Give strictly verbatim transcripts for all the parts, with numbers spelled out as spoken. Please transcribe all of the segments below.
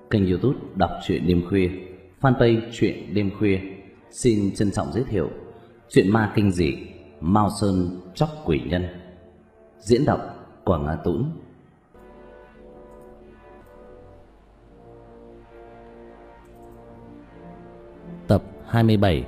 Kênh YouTube đọc truyện đêm khuya, fanpage truyện đêm khuya xin trân trọng giới thiệu truyện ma kinh dị Mao Sơn Chóc Quỷ Nhân. Diễn đọc Quảng Á Tũng. Tập hai mươi bảy.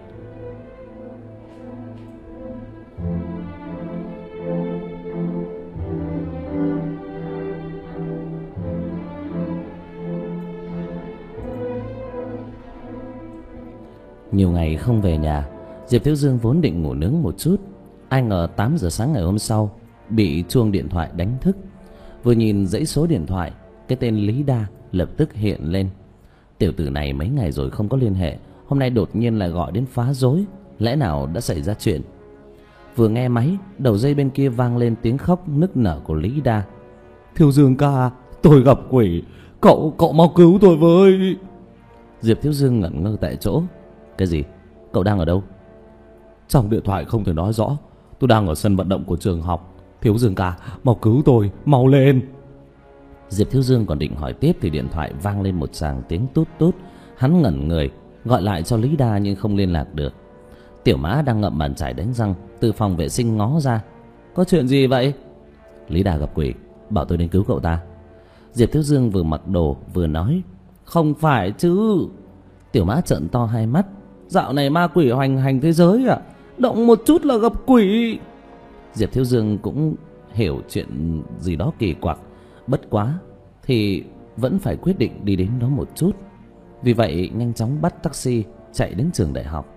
Nhiều ngày không về nhà, Diệp Thiếu Dương vốn định ngủ nướng một chút, ai ngờ tám giờ sáng ngày hôm sau bị chuông điện thoại đánh thức. Vừa nhìn dãy số điện thoại, cái tên Lý Đa lập tức hiện lên. Tiểu tử này mấy ngày rồi không có liên hệ, hôm nay đột nhiên lại gọi đến phá rối, lẽ nào đã xảy ra chuyện? Vừa nghe máy, đầu dây bên kia vang lên tiếng khóc nức nở của Lý Đa. Thiếu Dương ca, tôi gặp quỷ, cậu cậu mau cứu tôi với. Diệp Thiếu Dương ngẩn ngơ tại chỗ. Cái gì? Cậu đang ở đâu? Trong điện thoại không thể nói rõ. Tôi đang ở sân vận động của trường học. Thiếu Dương ca, mau cứu tôi, mau lên. Diệp Thiếu Dương còn định hỏi tiếp thì điện thoại vang lên một tràng tiếng tút tút. Hắn ngẩn người, gọi lại cho Lý Đa nhưng không liên lạc được. Tiểu Mã đang ngậm bàn chải đánh răng từ phòng vệ sinh ngó ra. Có chuyện gì vậy? Lý Đa gặp quỷ, bảo tôi đến cứu cậu ta. Diệp Thiếu Dương vừa mặc đồ vừa nói. Không phải chứ. Tiểu Mã trợn to hai mắt. Dạo này ma quỷ hoành hành thế giới à? Động một chút là gặp quỷ. Diệp Thiếu Dương cũng hiểu chuyện gì đó kỳ quặc, bất quá thì vẫn phải quyết định đi đến đó một chút. Vì vậy nhanh chóng bắt taxi chạy đến trường đại học.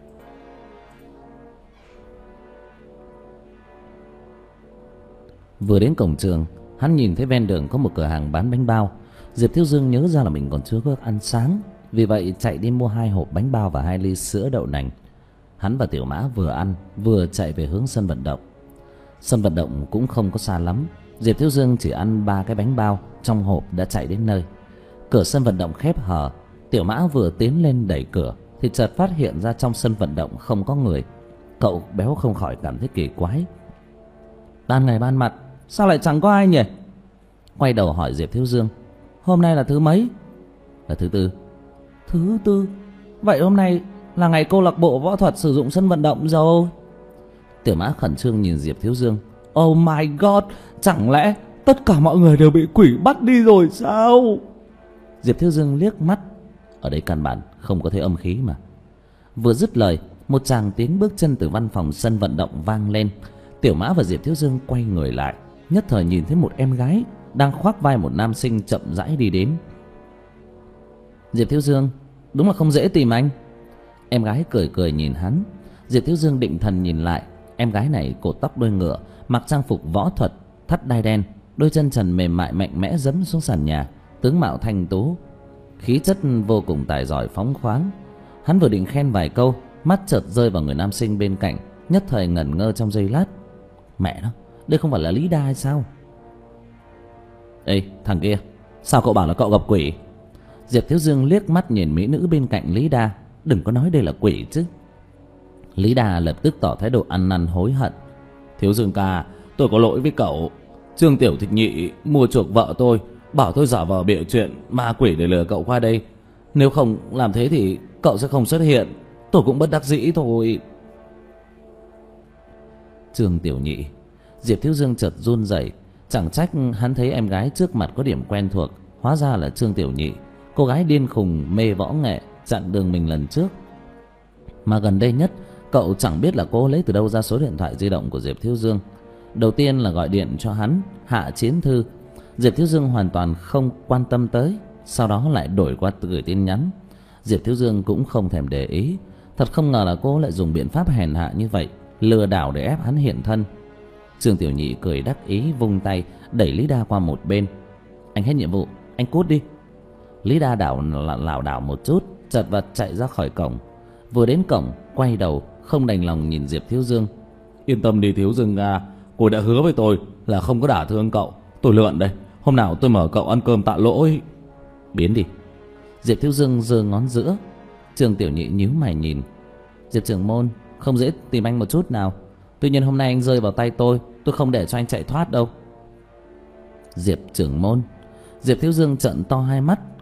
Vừa đến cổng trường, hắn nhìn thấy ven đường có một cửa hàng bán bánh bao. Diệp Thiếu Dương nhớ ra là mình còn chưa có ăn sáng, vì vậy chạy đi mua hai hộp bánh bao và hai ly sữa đậu nành. Hắn và Tiểu Mã vừa ăn vừa chạy về hướng sân vận động. Sân vận động cũng không có xa lắm. Diệp Thiếu Dương chỉ ăn ba cái bánh bao trong hộp đã chạy đến nơi. Cửa sân vận động khép hờ. Tiểu Mã vừa tiến lên đẩy cửa thì chợt phát hiện ra trong sân vận động không có người. Cậu béo không khỏi cảm thấy kỳ quái. Ban ngày ban mặt sao lại chẳng có ai nhỉ? Quay đầu hỏi Diệp Thiếu Dương. Hôm nay là thứ mấy? Là thứ tư. Thứ tư? Vậy hôm nay là ngày câu lạc bộ võ thuật sử dụng sân vận động rồi. Tiểu Mã khẩn trương nhìn Diệp Thiếu Dương. Oh my god, chẳng lẽ tất cả mọi người đều bị quỷ bắt đi rồi sao? Diệp Thiếu Dương liếc mắt. Ở đây căn bản không có thấy âm khí mà. Vừa dứt lời, một tràng tiếng bước chân từ văn phòng sân vận động vang lên. Tiểu Mã và Diệp Thiếu Dương quay người lại, nhất thời nhìn thấy một em gái đang khoác vai một nam sinh chậm rãi đi đến. Diệp Thiếu Dương, đúng là không dễ tìm anh. Em gái cười cười nhìn hắn. Diệp Thiếu Dương định thần nhìn lại. Em gái này cột tóc đuôi ngựa, mặc trang phục võ thuật, thắt đai đen, đôi chân trần mềm mại mạnh mẽ giẫm xuống sàn nhà, tướng mạo thanh tú, khí chất vô cùng tài giỏi phóng khoáng. Hắn vừa định khen vài câu, mắt chợt rơi vào người nam sinh bên cạnh, nhất thời ngẩn ngơ trong giây lát. Mẹ nó, đây không phải là Lý Đa hay sao? Ê, thằng kia, sao cậu bảo là cậu gặp quỷ? Diệp Thiếu Dương liếc mắt nhìn mỹ nữ bên cạnh Lý Đa. Đừng có nói đây là quỷ chứ. Lý Đa lập tức tỏ thái độ ăn năn hối hận. Thiếu Dương ca, tôi có lỗi với cậu. Trương Tiểu Thịt Nhị mua chuộc vợ tôi, bảo tôi giả vờ bịa chuyện ma quỷ để lừa cậu qua đây. Nếu không làm thế thì cậu sẽ không xuất hiện. Tôi cũng bất đắc dĩ thôi. Trương Tiểu Nhị. Diệp Thiếu Dương chợt run rẩy. Chẳng trách hắn thấy em gái trước mặt có điểm quen thuộc, hóa ra là Trương Tiểu Nhị, cô gái điên khùng mê võ nghệ chặn đường mình lần trước. Mà gần đây nhất, cậu chẳng biết là cô lấy từ đâu ra số điện thoại di động của Diệp Thiếu Dương. Đầu tiên là gọi điện cho hắn hạ chiến thư. Diệp Thiếu Dương hoàn toàn không quan tâm tới. Sau đó lại đổi qua gửi tin nhắn. Diệp Thiếu Dương cũng không thèm để ý. Thật không ngờ là cô lại dùng biện pháp hèn hạ như vậy, lừa đảo để ép hắn hiện thân. Trương Tiểu Nhị cười đắc ý vung tay đẩy Lý Đa qua một bên. Anh hết nhiệm vụ, anh cút đi. Lý Đa đảo lảo đảo một chút, chật vật chạy ra khỏi cổng. Vừa đến cổng, quay đầu không đành lòng nhìn Diệp Thiếu Dương. Yên tâm đi Thiếu Dương à, cô đã hứa với tôi là không có đả thương cậu. Tôi lượn đây, hôm nào tôi mở cậu ăn cơm tạ lỗi. Biến đi. Diệp Thiếu Dương giơ ngón giữa. Trương Tiểu Nhị nhíu mày nhìn. Diệp trưởng môn, không dễ tìm anh một chút nào. Tuy nhiên hôm nay anh rơi vào tay tôi, tôi không để cho anh chạy thoát đâu. Diệp trưởng môn. Diệp Thiếu Dương trợn to hai mắt,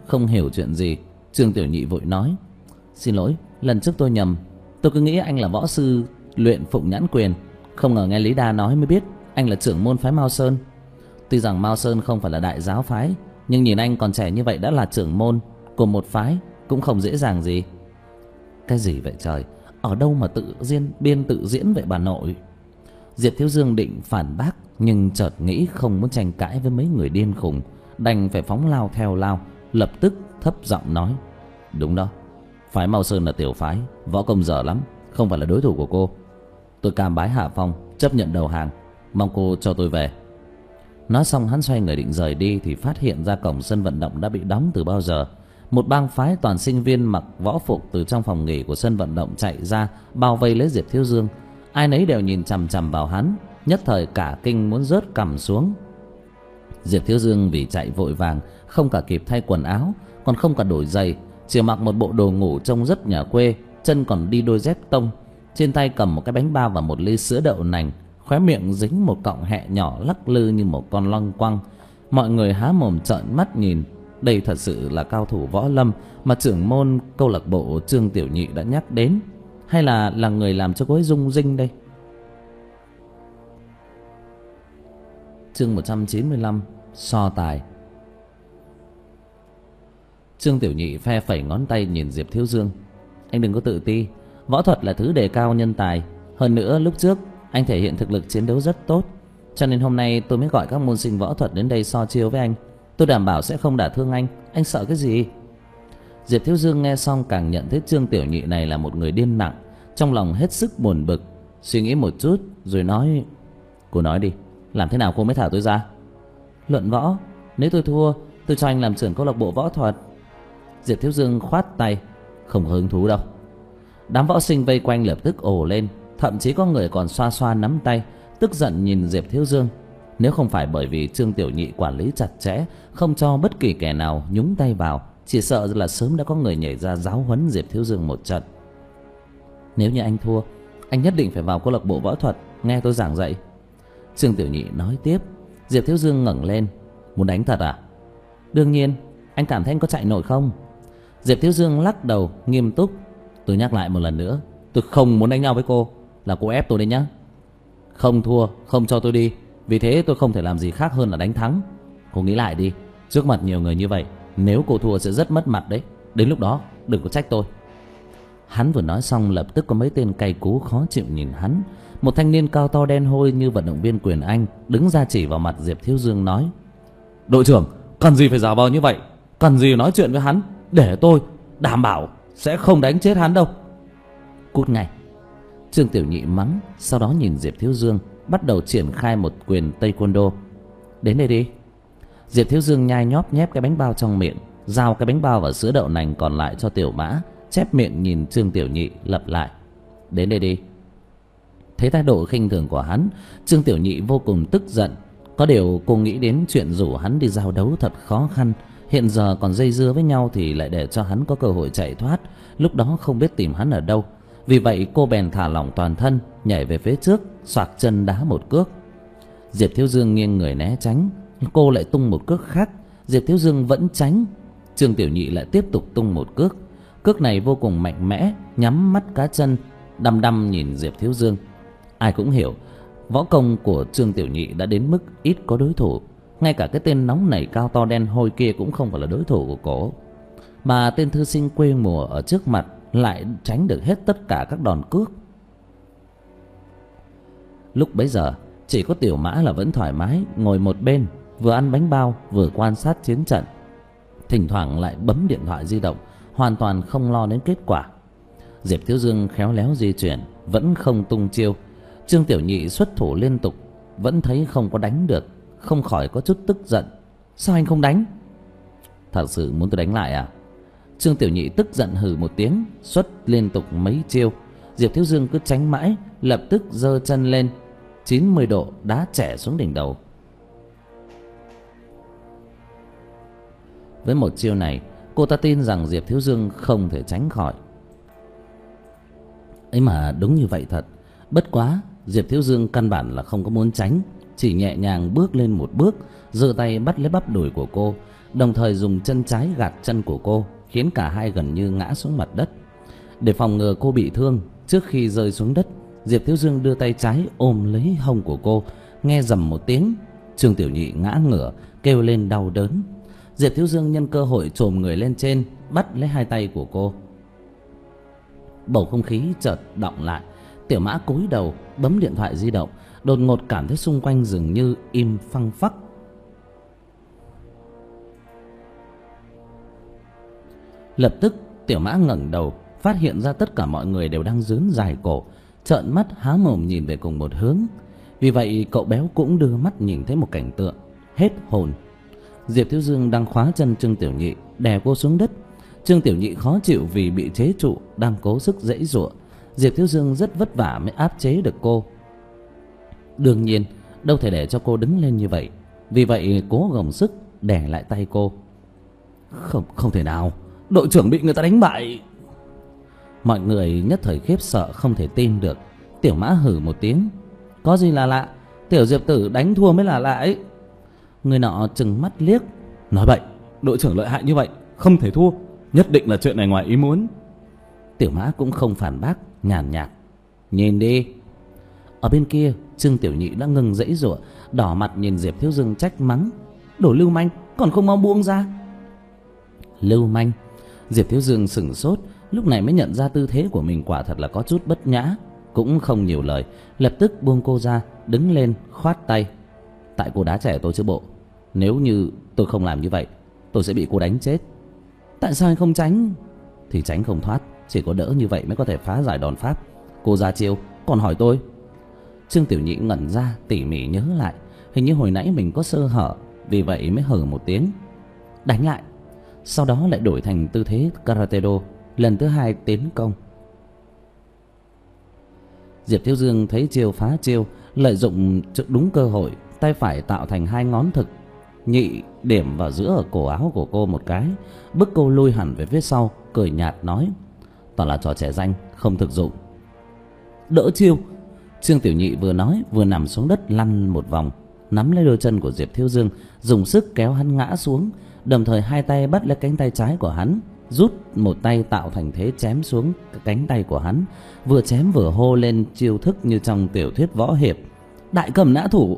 không hiểu chuyện gì, Trương Tiểu Nhị vội nói: "Xin lỗi, lần trước tôi nhầm. Tôi cứ nghĩ anh là võ sư luyện Phụng Nhãn Quyền, không ngờ nghe Lý Đa nói mới biết anh là trưởng môn phái Mao Sơn. Tuy rằng Mao Sơn không phải là đại giáo phái, nhưng nhìn anh còn trẻ như vậy đã là trưởng môn của một phái cũng không dễ dàng gì." Cái gì vậy trời, ở đâu mà tự diễn biên tự diễn vậy bà nội? Diệp Thiếu Dương định phản bác, nhưng chợt nghĩ không muốn tranh cãi với mấy người điên khùng, đành phải phóng lao theo lao, lập tức thấp giọng nói: "Đúng đó, phái Mao Sơn là tiểu phái, võ công dở lắm, không phải là đối thủ của cô. Tôi cam bái hạ phong, chấp nhận đầu hàng, mong cô cho tôi về." Nói xong hắn xoay người định rời đi thì phát hiện ra cổng sân vận động đã bị đóng từ bao giờ. Một bang phái toàn sinh viên mặc võ phục từ trong phòng nghỉ của sân vận động chạy ra, bao vây lấy Diệp Thiếu Dương. Ai nấy đều nhìn chằm chằm vào hắn, nhất thời cả kinh muốn rớt cằm xuống. Diệp Thiếu Dương vì chạy vội vàng, không cả kịp thay quần áo, còn không cả đổi giày, chỉ mặc một bộ đồ ngủ trông rất nhà quê, chân còn đi đôi dép tông, trên tay cầm một cái bánh bao và một ly sữa đậu nành, khóe miệng dính một cọng hẹ nhỏ lắc lư như một con loăng quăng. Mọi người há mồm trợn mắt nhìn, đây thật sự là cao thủ võ lâm mà trưởng môn câu lạc bộ Trương Tiểu Nhị đã nhắc đến, hay là là người làm cho cô ấy rung rinh đây? Chương một trăm chín mươi lăm, so tài. Trương Tiểu Nhị phe phẩy ngón tay nhìn Diệp Thiếu Dương: "Anh đừng có tự ti, võ thuật là thứ đề cao nhân tài. Hơn nữa lúc trước anh thể hiện thực lực chiến đấu rất tốt, cho nên hôm nay tôi mới gọi các môn sinh võ thuật đến đây so chiêu với anh. Tôi đảm bảo sẽ không đả thương anh, anh sợ cái gì?" Diệp Thiếu Dương nghe xong càng nhận thấy Trương Tiểu Nhị này là một người điên nặng, trong lòng hết sức buồn bực, suy nghĩ một chút rồi nói: "Cô nói đi, làm thế nào cô mới thả tôi ra?" "Luận võ, nếu tôi thua, tôi cho anh làm trưởng câu lạc bộ võ thuật." Diệp Thiếu Dương khoát tay: "Không có hứng thú đâu." Đám võ sinh vây quanh lập tức ồ lên, thậm chí có người còn xoa xoa nắm tay, tức giận nhìn Diệp Thiếu Dương. Nếu không phải bởi vì Trương Tiểu Nhị quản lý chặt chẽ, không cho bất kỳ kẻ nào nhúng tay vào, chỉ sợ là sớm đã có người nhảy ra giáo huấn Diệp Thiếu Dương một trận. "Nếu như anh thua, anh nhất định phải vào câu lạc bộ võ thuật nghe tôi giảng dạy." Trương Tiểu Nhị nói tiếp. Diệp Thiếu Dương ngẩng lên: "Muốn đánh thật à?" "Đương nhiên, anh cảm thấy anh có chạy nổi không?" Diệp Thiếu Dương lắc đầu nghiêm túc: "Tôi nhắc lại một lần nữa, tôi không muốn đánh nhau với cô, là cô ép tôi đấy nhá. Không thua không cho tôi đi, vì thế tôi không thể làm gì khác hơn là đánh thắng. Cô nghĩ lại đi, trước mặt nhiều người như vậy, nếu cô thua sẽ rất mất mặt đấy, đến lúc đó đừng có trách tôi." Hắn vừa nói xong lập tức có mấy tên cay cú khó chịu nhìn hắn. Một thanh niên cao to đen hôi như vận động viên quyền Anh đứng ra chỉ vào mặt Diệp Thiếu Dương nói: "Đội trưởng, cần gì phải giả vờ như vậy, cần gì nói chuyện với hắn, để tôi đảm bảo sẽ không đánh chết hắn đâu." "Cút ngay!" Trương Tiểu Nhị mắng, sau đó nhìn Diệp Thiếu Dương bắt đầu triển khai một quyền taekwondo. "Đến đây đi." Diệp Thiếu Dương nhai nhóp nhép cái bánh bao trong miệng, giao cái bánh bao và sữa đậu nành còn lại cho Tiểu Mã, chép miệng nhìn Trương Tiểu Nhị lặp lại: "Đến đây đi." Thấy thái độ khinh thường của hắn, Trương Tiểu Nhị vô cùng tức giận. Có điều cô nghĩ đến chuyện rủ hắn đi giao đấu thật khó khăn, hiện giờ còn dây dưa với nhau thì lại để cho hắn có cơ hội chạy thoát, lúc đó không biết tìm hắn ở đâu. Vì vậy cô bèn thả lỏng toàn thân, nhảy về phía trước, xoạc chân đá một cước. Diệp Thiếu Dương nghiêng người né tránh, cô lại tung một cước khác. Diệp Thiếu Dương vẫn tránh, Trương Tiểu Nhị lại tiếp tục tung một cước. Cước này vô cùng mạnh mẽ, nhắm mắt cá chân, đăm đăm nhìn Diệp Thiếu Dương. Ai cũng hiểu võ công của Trương Tiểu Nhị đã đến mức ít có đối thủ, ngay cả cái tên nóng nảy cao to đen hôi kia cũng không phải là đối thủ của cổ. Mà tên thư sinh quê mùa ở trước mặt lại tránh được hết tất cả các đòn cước. Lúc bấy giờ chỉ có Tiểu Mã là vẫn thoải mái ngồi một bên, vừa ăn bánh bao vừa quan sát chiến trận, thỉnh thoảng lại bấm điện thoại di động, hoàn toàn không lo đến kết quả. Diệp Thiếu Dương khéo léo di chuyển, vẫn không tung chiêu. Trương Tiểu Nhị xuất thủ liên tục, vẫn thấy không có đánh được, không khỏi có chút tức giận. "Sao anh không đánh?" "Thật sự muốn tôi đánh lại à?" Trương Tiểu Nhị tức giận hừ một tiếng, xuất liên tục mấy chiêu. Diệp Thiếu Dương cứ tránh mãi, lập tức giơ chân lên chín mươi độ đá chẻ xuống đỉnh đầu. Với một chiêu này, cô ta tin rằng Diệp Thiếu Dương không thể tránh khỏi. Ấy mà đúng như vậy thật. Bất quá Diệp Thiếu Dương căn bản là không có muốn tránh, chỉ nhẹ nhàng bước lên một bước, giơ tay bắt lấy bắp đùi của cô, đồng thời dùng chân trái gạt chân của cô, khiến cả hai gần như ngã xuống mặt đất. Để phòng ngừa cô bị thương, trước khi rơi xuống đất, Diệp Thiếu Dương đưa tay trái ôm lấy hông của cô. Nghe rầm một tiếng, Trương Tiểu Nhị ngã ngửa, kêu lên đau đớn. Diệp Thiếu Dương nhân cơ hội chồm người lên trên, bắt lấy hai tay của cô. Bầu không khí chợt đọng lại. Tiểu Mã cúi đầu bấm điện thoại di động, đột ngột cảm thấy xung quanh dường như im phăng phắc. Lập tức Tiểu Mã ngẩng đầu, phát hiện ra tất cả mọi người đều đang rướn dài cổ, trợn mắt há mồm nhìn về cùng một hướng. Vì vậy cậu béo cũng đưa mắt nhìn thấy một cảnh tượng hết hồn. Diệp Thiếu Dương đang khóa chân Trương Tiểu Nhị, đè cô xuống đất. Trương Tiểu Nhị khó chịu vì bị chế trụ, đang cố sức giãy giụa. Diệp Thiếu Dương rất vất vả mới áp chế được cô. Đương nhiên đâu thể để cho cô đứng lên như vậy, vì vậy cố gồng sức đè lại tay cô. Không, không thể nào, đội trưởng bị người ta đánh bại. Mọi người nhất thời khiếp sợ không thể tin được. Tiểu Mã hử một tiếng. Có gì là lạ, tiểu Diệp tử đánh thua mới là lạ ấy. Người nọ trừng mắt liếc. Nói bậy, đội trưởng lợi hại như vậy không thể thua, nhất định là chuyện này ngoài ý muốn. Tiểu Mã cũng không phản bác, nhàn nhạt. Nhìn đi. Ở bên kia Trương Tiểu Nhị đã ngừng giãy giụa, đỏ mặt nhìn Diệp Thiếu Dương trách mắng. Đồ lưu manh, còn không mau buông ra. Lưu manh? Diệp Thiếu Dương sửng sốt, lúc này mới nhận ra tư thế của mình quả thật là có chút bất nhã. Cũng không nhiều lời, lập tức buông cô ra, đứng lên khoát tay. Tại cô đá trẻ tôi chứ bộ. Nếu như tôi không làm như vậy, tôi sẽ bị cô đánh chết. Tại sao anh không tránh? Thì tránh không thoát, chỉ có đỡ như vậy mới có thể phá giải đòn pháp. Cô ra chiêu, còn hỏi tôi. Trương Tiểu Nhị ngẩn ra, tỉ mỉ nhớ lại. Hình như hồi nãy mình có sơ hở, vì vậy mới hừ một tiếng. Đánh lại. Sau đó lại đổi thành tư thế karate do, lần thứ hai tiến công. Diệp Thiếu Dương thấy chiêu phá chiêu, lợi dụng đúng cơ hội, tay phải tạo thành hai ngón thực nhị điểm vào giữa ở cổ áo của cô một cái, bức cô lui hẳn về phía sau, cười nhạt nói. Toàn là trò trẻ danh, không thực dụng. Đỡ chiêu. Trương Tiểu Nhị vừa nói vừa nằm xuống đất lăn một vòng, nắm lấy đôi chân của Diệp Thiếu Dương, dùng sức kéo hắn ngã xuống, đồng thời hai tay bắt lấy cánh tay trái của hắn, rút một tay tạo thành thế chém xuống cánh tay của hắn, vừa chém vừa hô lên chiêu thức như trong tiểu thuyết võ hiệp. Đại cầm nã thủ.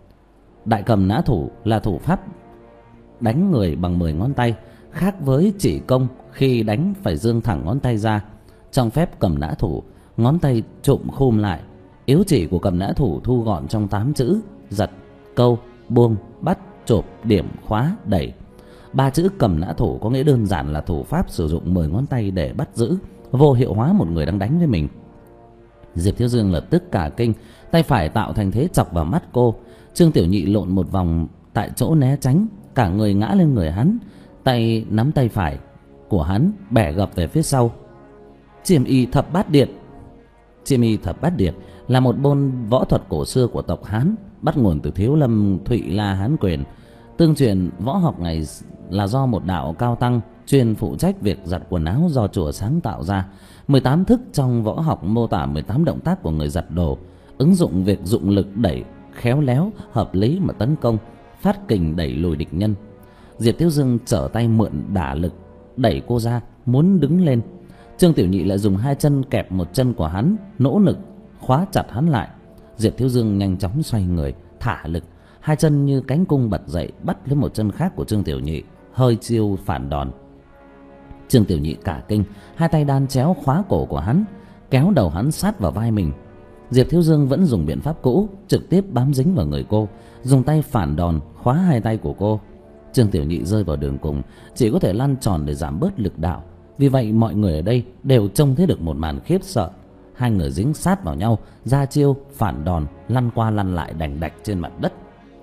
Đại cầm nã thủ là thủ pháp đánh người bằng mười ngón tay, khác với chỉ công khi đánh phải giương thẳng ngón tay ra. Trong phép cầm nã thủ, ngón tay trụm khum lại, yếu chỉ của cầm nã thủ thu gọn trong tám chữ: giật, câu, buông, bắt, chộp, điểm, khóa, đẩy. Ba chữ cầm nã thủ có nghĩa đơn giản là thủ pháp sử dụng mười ngón tay để bắt giữ, vô hiệu hóa một người đang đánh với mình. Diệp Thiếu Dương lập tức cả kinh, tay phải tạo thành thế chọc vào mắt cô. Trương Tiểu Nhị lộn một vòng tại chỗ né tránh, cả người ngã lên người hắn, tay nắm tay phải của hắn bẻ gập về phía sau. Chiêm y thập bát điệt. Chiêm y thập bát điệt là một môn võ thuật cổ xưa của tộc Hán, bắt nguồn từ Thiếu Lâm Thụy La Hán Quyền. Tương truyền võ học này là do một đạo cao tăng chuyên phụ trách việc giặt quần áo do chùa sáng tạo ra. mười tám thức trong võ học mô tả mười tám động tác của người giặt đồ, ứng dụng việc dụng lực đẩy khéo léo, hợp lý mà tấn công, phát kình đẩy lùi địch nhân. Diệp Thiếu Dương trở tay mượn đả lực đẩy cô ra, muốn đứng lên. Trương Tiểu Nhị lại dùng hai chân kẹp một chân của hắn, nỗ lực khóa chặt hắn lại. Diệp Thiếu Dương nhanh chóng xoay người, thả lực, hai chân như cánh cung bật dậy, bắt lấy một chân khác của Trương Tiểu Nhị, hơi chiêu phản đòn. Trương Tiểu Nhị cả kinh, hai tay đan chéo khóa cổ của hắn, kéo đầu hắn sát vào vai mình. Diệp Thiếu Dương vẫn dùng biện pháp cũ, trực tiếp bám dính vào người cô, dùng tay phản đòn khóa hai tay của cô. Trương Tiểu Nhị rơi vào đường cùng, chỉ có thể lăn tròn để giảm bớt lực đạo. Vì vậy mọi người ở đây đều trông thấy được một màn khiếp sợ. Hai người dính sát vào nhau, ra chiêu phản đòn, lăn qua lăn lại đành đạch trên mặt đất.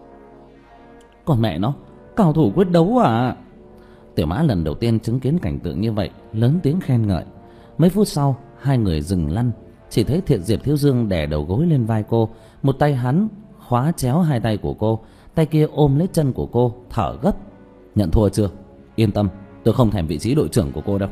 Còn mẹ nó, cao thủ quyết đấu à? Tiểu Mã lần đầu tiên chứng kiến cảnh tượng như vậy, lớn tiếng khen ngợi. Mấy phút sau, hai người dừng lăn, chỉ thấy Thiện Diệp Thiếu Dương đè đầu gối lên vai cô, một tay hắn khóa chéo hai tay của cô, tay kia ôm lấy chân của cô, thở gấp. Nhận thua chưa? Yên tâm, tôi không thèm vị trí đội trưởng của cô đâu.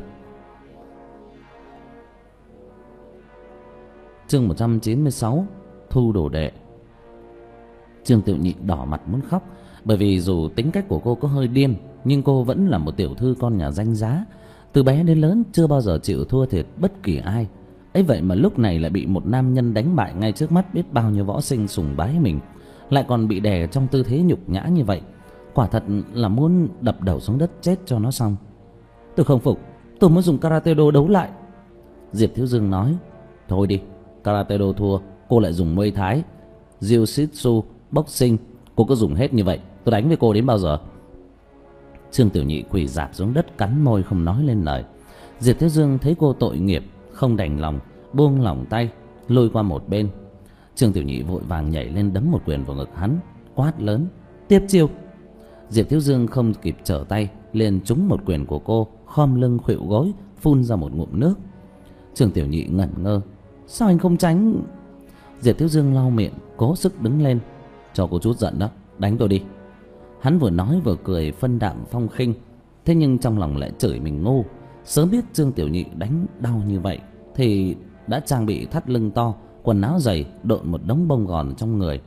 Chương một trăm chín mươi sáu, thu đồ đệ. Trương Tiểu Nhị đỏ mặt muốn khóc, bởi vì dù tính cách của cô có hơi điên, nhưng cô vẫn là một tiểu thư con nhà danh giá. Từ bé đến lớn chưa bao giờ chịu thua thiệt bất kỳ ai. Ấy vậy mà lúc này lại bị một nam nhân đánh bại ngay trước mắt biết bao nhiêu võ sinh sùng bái mình, lại còn bị đè trong tư thế nhục nhã như vậy. Quả thật là muốn đập đầu xuống đất chết cho nó xong. Tôi không phục, tôi muốn dùng karate do đấu lại. Diệp Thiếu Dương nói. Thôi đi, karate do thua, cô lại dùng Muay Thái, jiu-jitsu, boxing, cô cứ dùng hết như vậy, tôi đánh với cô đến bao giờ? Trương Tiểu Nhị quỳ rạp xuống đất cắn môi không nói lên lời. Diệp Thiếu Dương thấy cô tội nghiệp, không đành lòng, buông lỏng tay, lôi qua một bên. Trương Tiểu Nhị vội vàng nhảy lên đấm một quyền vào ngực hắn, quát lớn: Tiếp chiêu! Diệp Thiếu Dương không kịp trở tay, liền trúng một quyền của cô, khom lưng khuỵu gối, phun ra một ngụm nước. Trương Tiểu Nhị ngẩn ngơ: Sao anh không tránh? Diệp Thiếu Dương lau miệng, cố sức đứng lên. Cho cô chút giận đó, đánh tôi đi. Hắn vừa nói vừa cười phân đạm phong khinh, thế nhưng trong lòng lại chửi mình ngu. Sớm biết Trương Tiểu Nhị đánh đau như vậy thì đã trang bị thắt lưng to, quần áo dày, độn một đống bông gòn trong người.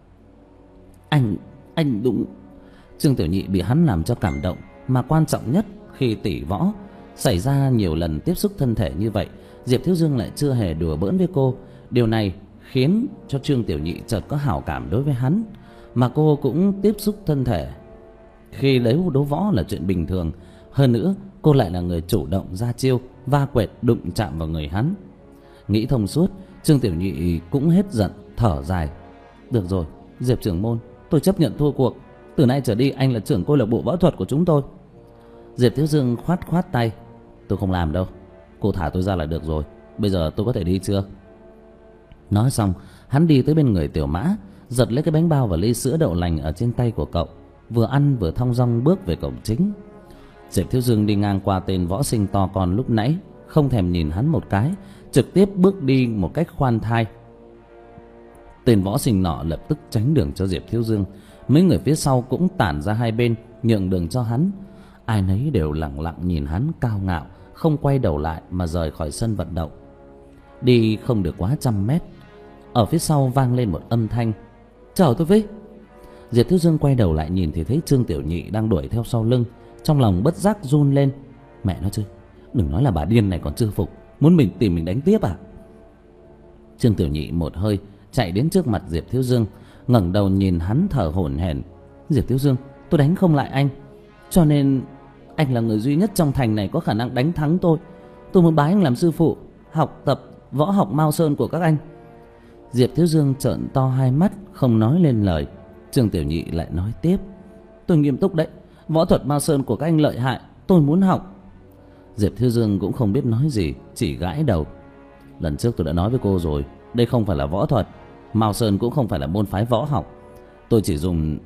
Anh, anh đúng. Trương Tiểu Nhị bị hắn làm cho cảm động, mà quan trọng nhất khi tỷ võ xảy ra nhiều lần tiếp xúc thân thể như vậy, Diệp Thiếu Dương lại chưa hề đùa bỡn với cô. Điều này khiến cho Trương Tiểu Nhị chợt có hảo cảm đối với hắn, mà cô cũng tiếp xúc thân thể khi lấy đấu võ là chuyện bình thường. Hơn nữa cô lại là người chủ động ra chiêu, va quệt đụng chạm vào người hắn. Nghĩ thông suốt, Trương Tiểu Nhị cũng hết giận, thở dài: Được rồi, Diệp trưởng môn, tôi chấp nhận thua cuộc. Từ nay trở đi anh là trưởng câu lạc bộ võ thuật của chúng tôi. Diệp Thiếu Dương khoát khoát tay: Tôi không làm đâu, cô thả tôi ra là được rồi. Bây giờ tôi có thể đi chưa? Nói xong, hắn đi tới bên người Tiểu Mã, giật lấy cái bánh bao và ly sữa đậu lành ở trên tay của cậu, vừa ăn vừa thong dong bước về cổng chính. Diệp Thiếu Dương đi ngang qua tên võ sinh to con lúc nãy, không thèm nhìn hắn một cái, trực tiếp bước đi một cách khoan thai. Tên võ sinh nọ lập tức tránh đường cho Diệp Thiếu Dương. Mấy người phía sau cũng tản ra hai bên, nhượng đường cho hắn. Ai nấy đều lặng lặng nhìn hắn cao ngạo, không quay đầu lại mà rời khỏi sân vận động. Đi không được quá trăm mét, ở phía sau vang lên một âm thanh: Chờ tôi với. Diệp Thiếu Dương quay đầu lại nhìn thì thấy Trương Tiểu Nhị đang đuổi theo sau lưng. Trong lòng bất giác run lên. Mẹ nó chứ, đừng nói là bà điên này còn chưa phục, muốn mình tìm mình đánh tiếp à? Trương Tiểu Nhị một hơi chạy đến trước mặt Diệp Thiếu Dương, ngẩng đầu nhìn hắn thở hổn hển: Diệp Thiếu Dương, tôi đánh không lại anh, cho nên anh là người duy nhất trong thành này có khả năng đánh thắng tôi. Tôi muốn bái anh làm sư phụ, học tập võ học Mao Sơn của các anh. Diệp Thiếu Dương trợn to hai mắt, không nói lên lời. Trương Tiểu Nhị lại nói tiếp: Tôi nghiêm túc đấy, võ thuật Mao Sơn của các anh lợi hại, tôi muốn học. Diệp Thiếu Dương cũng không biết nói gì, chỉ gãi đầu: Lần trước tôi đã nói với cô rồi, đây không phải là võ thuật, Mao Sơn cũng không phải là môn phái võ học. Tôi chỉ dùng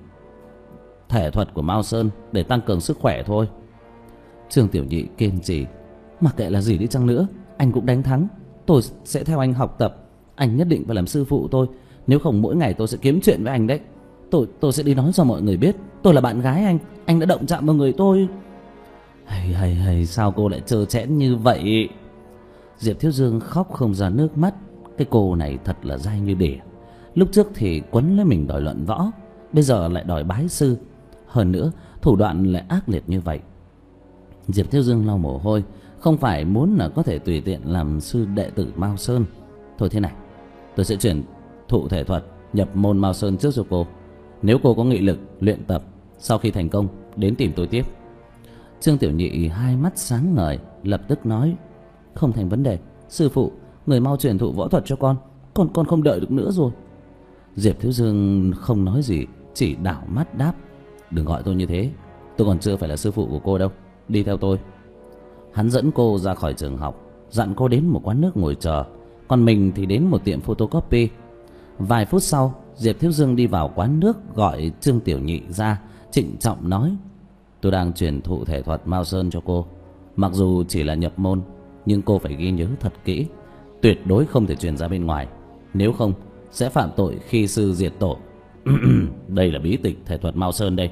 thể thuật của Mao Sơn để tăng cường sức khỏe thôi. Trương Tiểu Nhị kiên trì: Mặc kệ là gì đi chăng nữa, anh cũng đánh thắng. Tôi sẽ theo anh học tập, anh nhất định phải làm sư phụ tôi. Nếu không mỗi ngày tôi sẽ kiếm chuyện với anh đấy. Tôi tôi sẽ đi nói cho mọi người biết tôi là bạn gái anh, anh đã động chạm vào người tôi. Hay hay hay, sao cô lại trơ trẽn như vậy? Diệp Thiếu Dương khóc không ra nước mắt. Cái cô này thật là dai như đỉa. Lúc trước thì quấn lấy mình đòi luận võ, bây giờ lại đòi bái sư. Hơn nữa thủ đoạn lại ác liệt như vậy. Diệp Thiếu Dương lau mồ hôi, không phải muốn là có thể tùy tiện làm sư đệ tử Mao Sơn. Thôi thế này, tôi sẽ chuyển thụ thể thuật, nhập môn Mao Sơn trước cho cô. Nếu cô có nghị lực luyện tập, sau khi thành công đến tìm tôi tiếp. Trương Tiểu Nhị hai mắt sáng ngời, lập tức nói: Không thành vấn đề, sư phụ, người mau truyền thụ võ thuật cho con, con con không đợi được nữa rồi. Diệp Thiếu Dương không nói gì, chỉ đảo mắt đáp: Đừng gọi tôi như thế, tôi còn chưa phải là sư phụ của cô đâu, đi theo tôi. Hắn dẫn cô ra khỏi trường học, dặn cô đến một quán nước ngồi chờ, còn mình thì đến một tiệm photocopy. Vài phút sau, Diệp Thiếu Dương đi vào quán nước, gọi Trương Tiểu Nhị ra, trịnh trọng nói: Tôi đang truyền thụ thể thuật Mao Sơn cho cô. Mặc dù chỉ là nhập môn, nhưng cô phải ghi nhớ thật kỹ, tuyệt đối không thể truyền ra bên ngoài, nếu không sẽ phạm tội khi sư diệt tổ. Đây là bí tịch thể thuật Mao Sơn đây.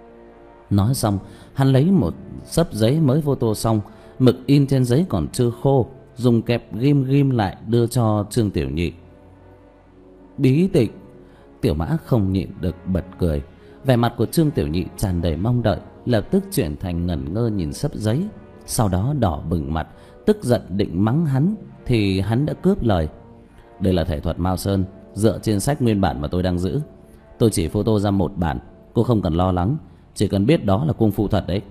Nói xong, hắn lấy một xấp giấy mới photo xong, mực in trên giấy còn chưa khô, dùng kẹp ghim ghim lại đưa cho Trương Tiểu Nhị. Bí tịch? Tiểu Mã không nhịn được bật cười. Vẻ mặt của Trương Tiểu Nhị tràn đầy mong đợi, lập tức chuyển thành ngẩn ngơ nhìn xấp giấy. Sau đó đỏ bừng mặt, tức giận định mắng hắn, thì hắn đã cướp lời. Đây là thể thuật Mao Sơn, dựa trên sách nguyên bản mà tôi đang giữ. Tôi chỉ photo ra một bản, cô không cần lo lắng, chỉ cần biết đó là cung phu thật đấy.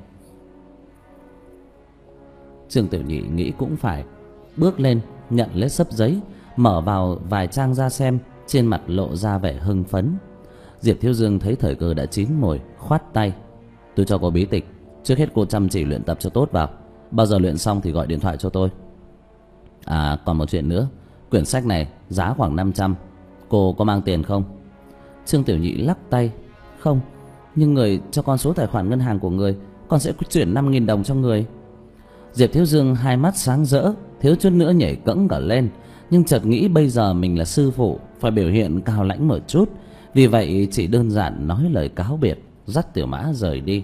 Trương Tiểu Nhị nghĩ cũng phải, bước lên nhận lấy xấp giấy, mở vào vài trang ra xem, trên mặt lộ ra vẻ hưng phấn. Diệp Thiếu Dương thấy thời cơ đã chín mồi, khoát tay. Tôi cho cô bí tịch, trước hết cô chăm chỉ luyện tập cho tốt vào, bao giờ luyện xong thì gọi điện thoại cho tôi. À còn một chuyện nữa, quyển sách này giá khoảng năm trăm, cô có mang tiền không? Trương Tiểu Nhị lắc tay. Không, nhưng người cho con số tài khoản ngân hàng của người, con sẽ chuyển năm nghìn đồng cho người. Diệp Thiếu Dương hai mắt sáng rỡ, thiếu chút nữa nhảy cẫng cả lên, nhưng chợt nghĩ bây giờ mình là sư phụ, phải biểu hiện cao lãnh một chút, vì vậy chỉ đơn giản nói lời cáo biệt, dắt Tiểu Mã rời đi.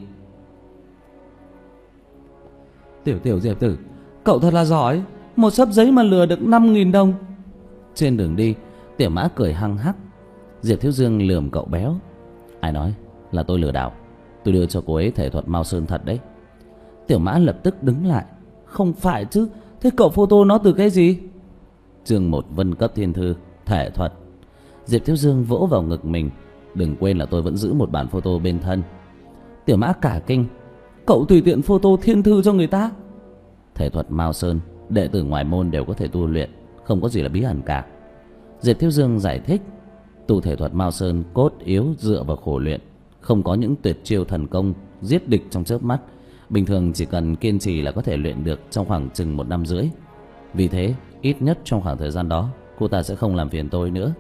Tiểu Tiểu Diệp Tử, cậu thật là giỏi, một xấp giấy mà lừa được năm nghìn đồng. Trên đường đi, Tiểu Mã cười hăng hắc. Diệp Thiếu Dương lườm cậu béo. Ai nói là tôi lừa đảo? Tôi đưa cho cô ấy thể thuật Mao Sơn thật đấy. Tiểu Mã lập tức đứng lại. Không phải chứ, thế cậu photo nó từ cái gì? Chương một Vân cấp thiên thư, thể thuật. Diệp Thiếu Dương vỗ vào ngực mình. Đừng quên là tôi vẫn giữ một bản photo bên thân. Tiểu Mã cả kinh. Cậu tùy tiện photo thiên thư cho người ta? Thể thuật Mao Sơn, đệ tử ngoài môn đều có thể tu luyện, không có gì là bí ẩn cả. Diệp Thiếu Dương giải thích. Tu thể thuật Mao Sơn cốt yếu dựa vào khổ luyện, không có những tuyệt chiêu thần công giết địch trong chớp mắt. Bình thường chỉ cần kiên trì là có thể luyện được trong khoảng chừng một năm rưỡi. Vì thế ít nhất trong khoảng thời gian đó, cô ta sẽ không làm phiền tôi nữa.